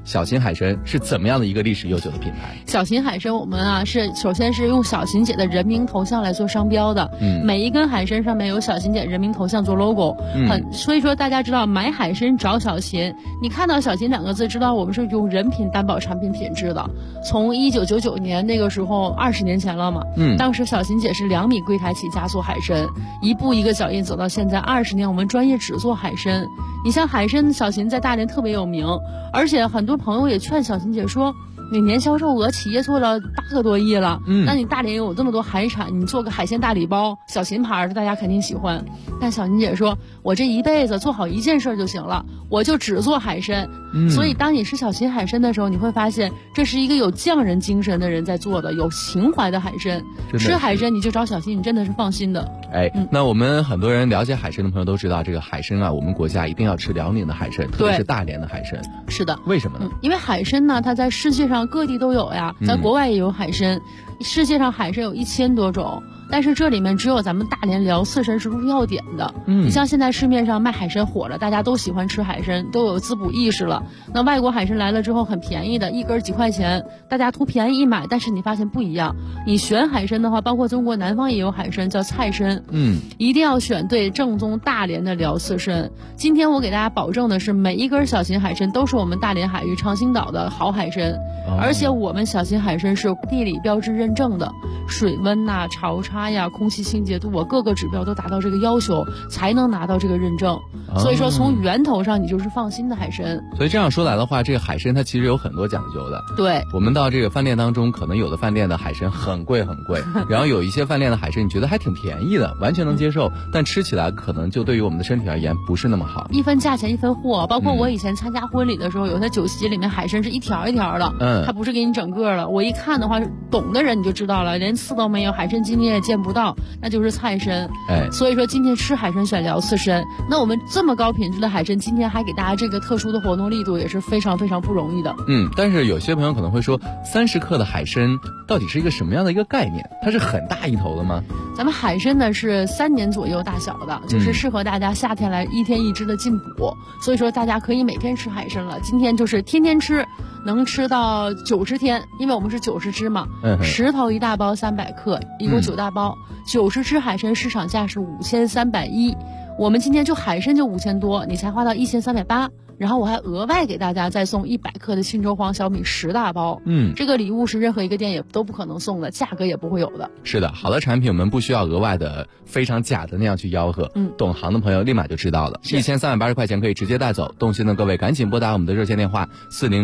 小秦海参是怎么样的一个历史悠久的品牌？ 小秦海参我们啊首先是用小秦姐的人名头像来做商标的，每一根海参上面有小秦姐人名头像做 logo，所以说大家知道买海参找小秦，你看到小秦2个字知道我们是用人品担保产品品质的。从1999年那个时候20年前了嘛，当时小秦姐是2米柜台起家做海参，一步一个脚印走到现在20年，我们专业只做海参。你像海参小秦在大连特别有名，而且很多朋友也劝小秦姐说，你年销售额企业做了8个多亿了，那你大连有这么多海产，你做个海鲜大礼包，小秦牌的大家肯定喜欢。但小秦姐说，我这一辈子做好一件事就行了，我就只做海参。所以当你吃小秦海参的时候，你会发现这是一个有匠人精神的人在做的，有情怀的海参。吃海参你就找小秦，你真的是放心的。 那我们很多人了解海参的朋友都知道，这个海参啊，我们国家一定要吃辽宁的海参，特别是大连的海参。 是的。 为什么呢？ 因为海参呢，它在世界上各地都有呀，在国外也有海参，世界上海参有1000多种。但是这里面只有咱们大连辽刺参是入药点的。你像现在市面上卖海参火了，大家都喜欢吃海参，都有滋补意识了。那外国海参来了之后很便宜的，一根几块钱，大家图便宜一买。但是你发现不一样，你选海参的话，包括中国南方也有海参叫菜参，一定要选对正宗大连的辽刺参。今天我给大家保证的是，每一根小秦海参都是我们大连海域长兴岛的好海参，而且我们小秦海参是地理标志认证的，水温呐、潮差呀、空气清洁度，我各个指标都达到这个要求，才能拿到这个认证。所以说从源头上你就是放心的海参。 所以这样说来的话，这个海参它其实有很多讲究的。 对， 我们到这个饭店当中，可能有的饭店的海参很贵很贵，然后有一些饭店的海参你觉得还挺便宜的，完全能接受，但吃起来可能就对于我们的身体而言不是那么好。 一分价钱一分货，包括我以前参加婚礼的时候，有些酒席里面海参是一条一条的，它不是给你整个的。我一看的话，懂的人你就知道了，连刺都没有，海参筋你也见不到，那就是菜参。所以说今天吃海参选辽刺参，那我们这么高品质的海参，今天还给大家这个特殊的活动力度，也是非常非常不容易的。 但是有些朋友可能会说，30克的海参到底是一个什么样的一个概念？它是很大一头的吗？ 咱们海参呢是3年左右大小的，就是适合大家夏天来1天1只的进补，所以说大家可以每天吃海参了。今天就是天天吃，能吃到90天，因为我们是90只嘛，10头1大包300克，一共9大包，90只海参市场价是5310，我们今天就海参就5000多，你才花到1380。然后我还额外给大家再送100克的信州黄小米10大包，这个礼物是任何一个店也都不可能送的，价格也不会有的。 是的，好的产品我们不需要额外的非常假的那样去吆喝，懂行的朋友立马就知道了，1380块钱可以直接带走。动心的各位赶紧拨打我们的热线电话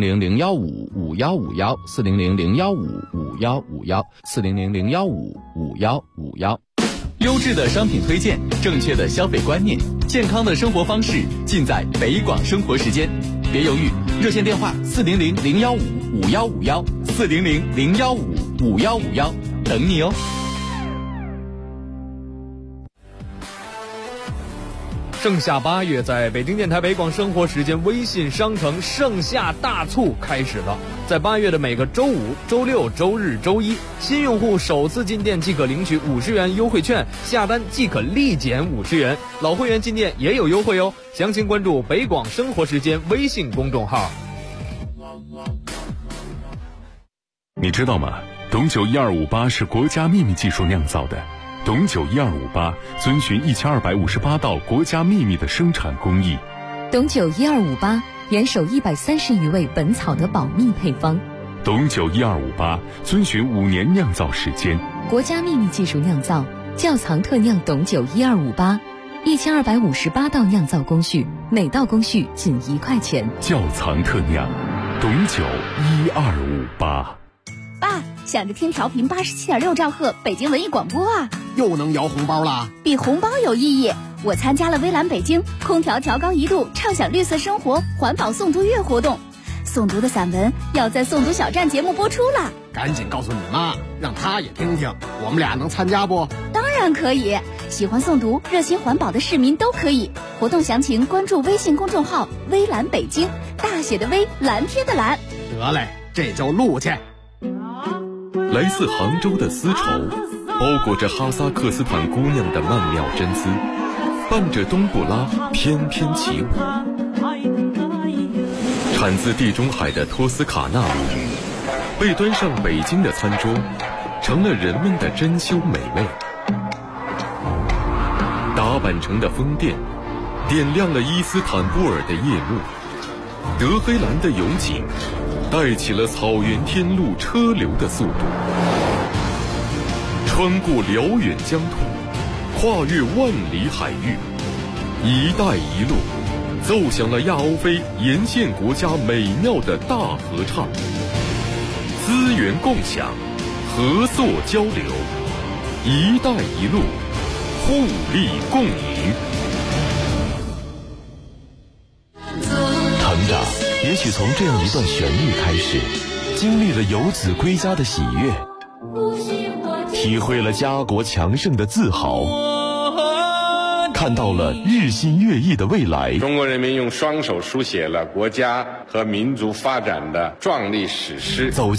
400-015-5151，400-015-5151，400-015-5151。 优质的商品推荐，正确的消费观念，健康的生活方式，尽在北广生活时间。别犹豫，热线电话400-015-5151，400-015-5151，等你哦。 盛夏8月，在北京电台北广生活时间微信商城盛夏大促开始了。在8月的每个周5、周6、周日、周一，新用户首次进店即可领取50元优惠券，下单即可立减50元。老会员进店也有优惠哦，详情关注北广生活时间微信公众号。 你知道吗？董酒1258是国家秘密技术酿造的。董酒1258遵循1258道国家秘密的生产工艺。 董酒1258严守130余味本草的保密配方。 董酒1258遵循5年酿造时间， 国家秘密技术酿造，窖藏特酿董酒1258，1258道酿造工序，每道工序仅1块钱。 窖藏特酿，董酒1258。 爸，想着听调频87.6兆赫北京文艺广播啊， 又能摇红包啦！ 比红包有意义。我参加了微蓝北京空调调高1度畅享绿色生活环保诵读月活动，诵读的散文要在诵读小站节目播出了。 赶紧告诉你妈，让她也听听，我们俩能参加不？ 当然可以，喜欢诵读热心环保的市民都可以。活动详情关注微信公众号微蓝北京，大写的微，蓝天的蓝。 得嘞，这就录去。 来自杭州的丝绸，包裹着哈萨克斯坦姑娘的曼妙真丝，伴着冬不拉翩翩起舞， 产自地中海的托斯卡纳米，被端上北京的餐桌，成了人们的珍馐美味。打扮成的风电，点亮了伊斯坦布尔的夜幕。德黑兰的油井，带起了草原天路车流的速度。穿过辽远疆土，跨越万里海域，一带一路奏响了亚欧非沿线国家美妙的大合唱。资源共享，合作交流，一带一路，互利共赢。 成长也许从这样一段旋律开始，经历了游子归家的喜悦，体会了家国强盛的自豪，看到了日新月异的未来。 中国人民用双手书写了国家和民族发展的壮丽史诗。 走进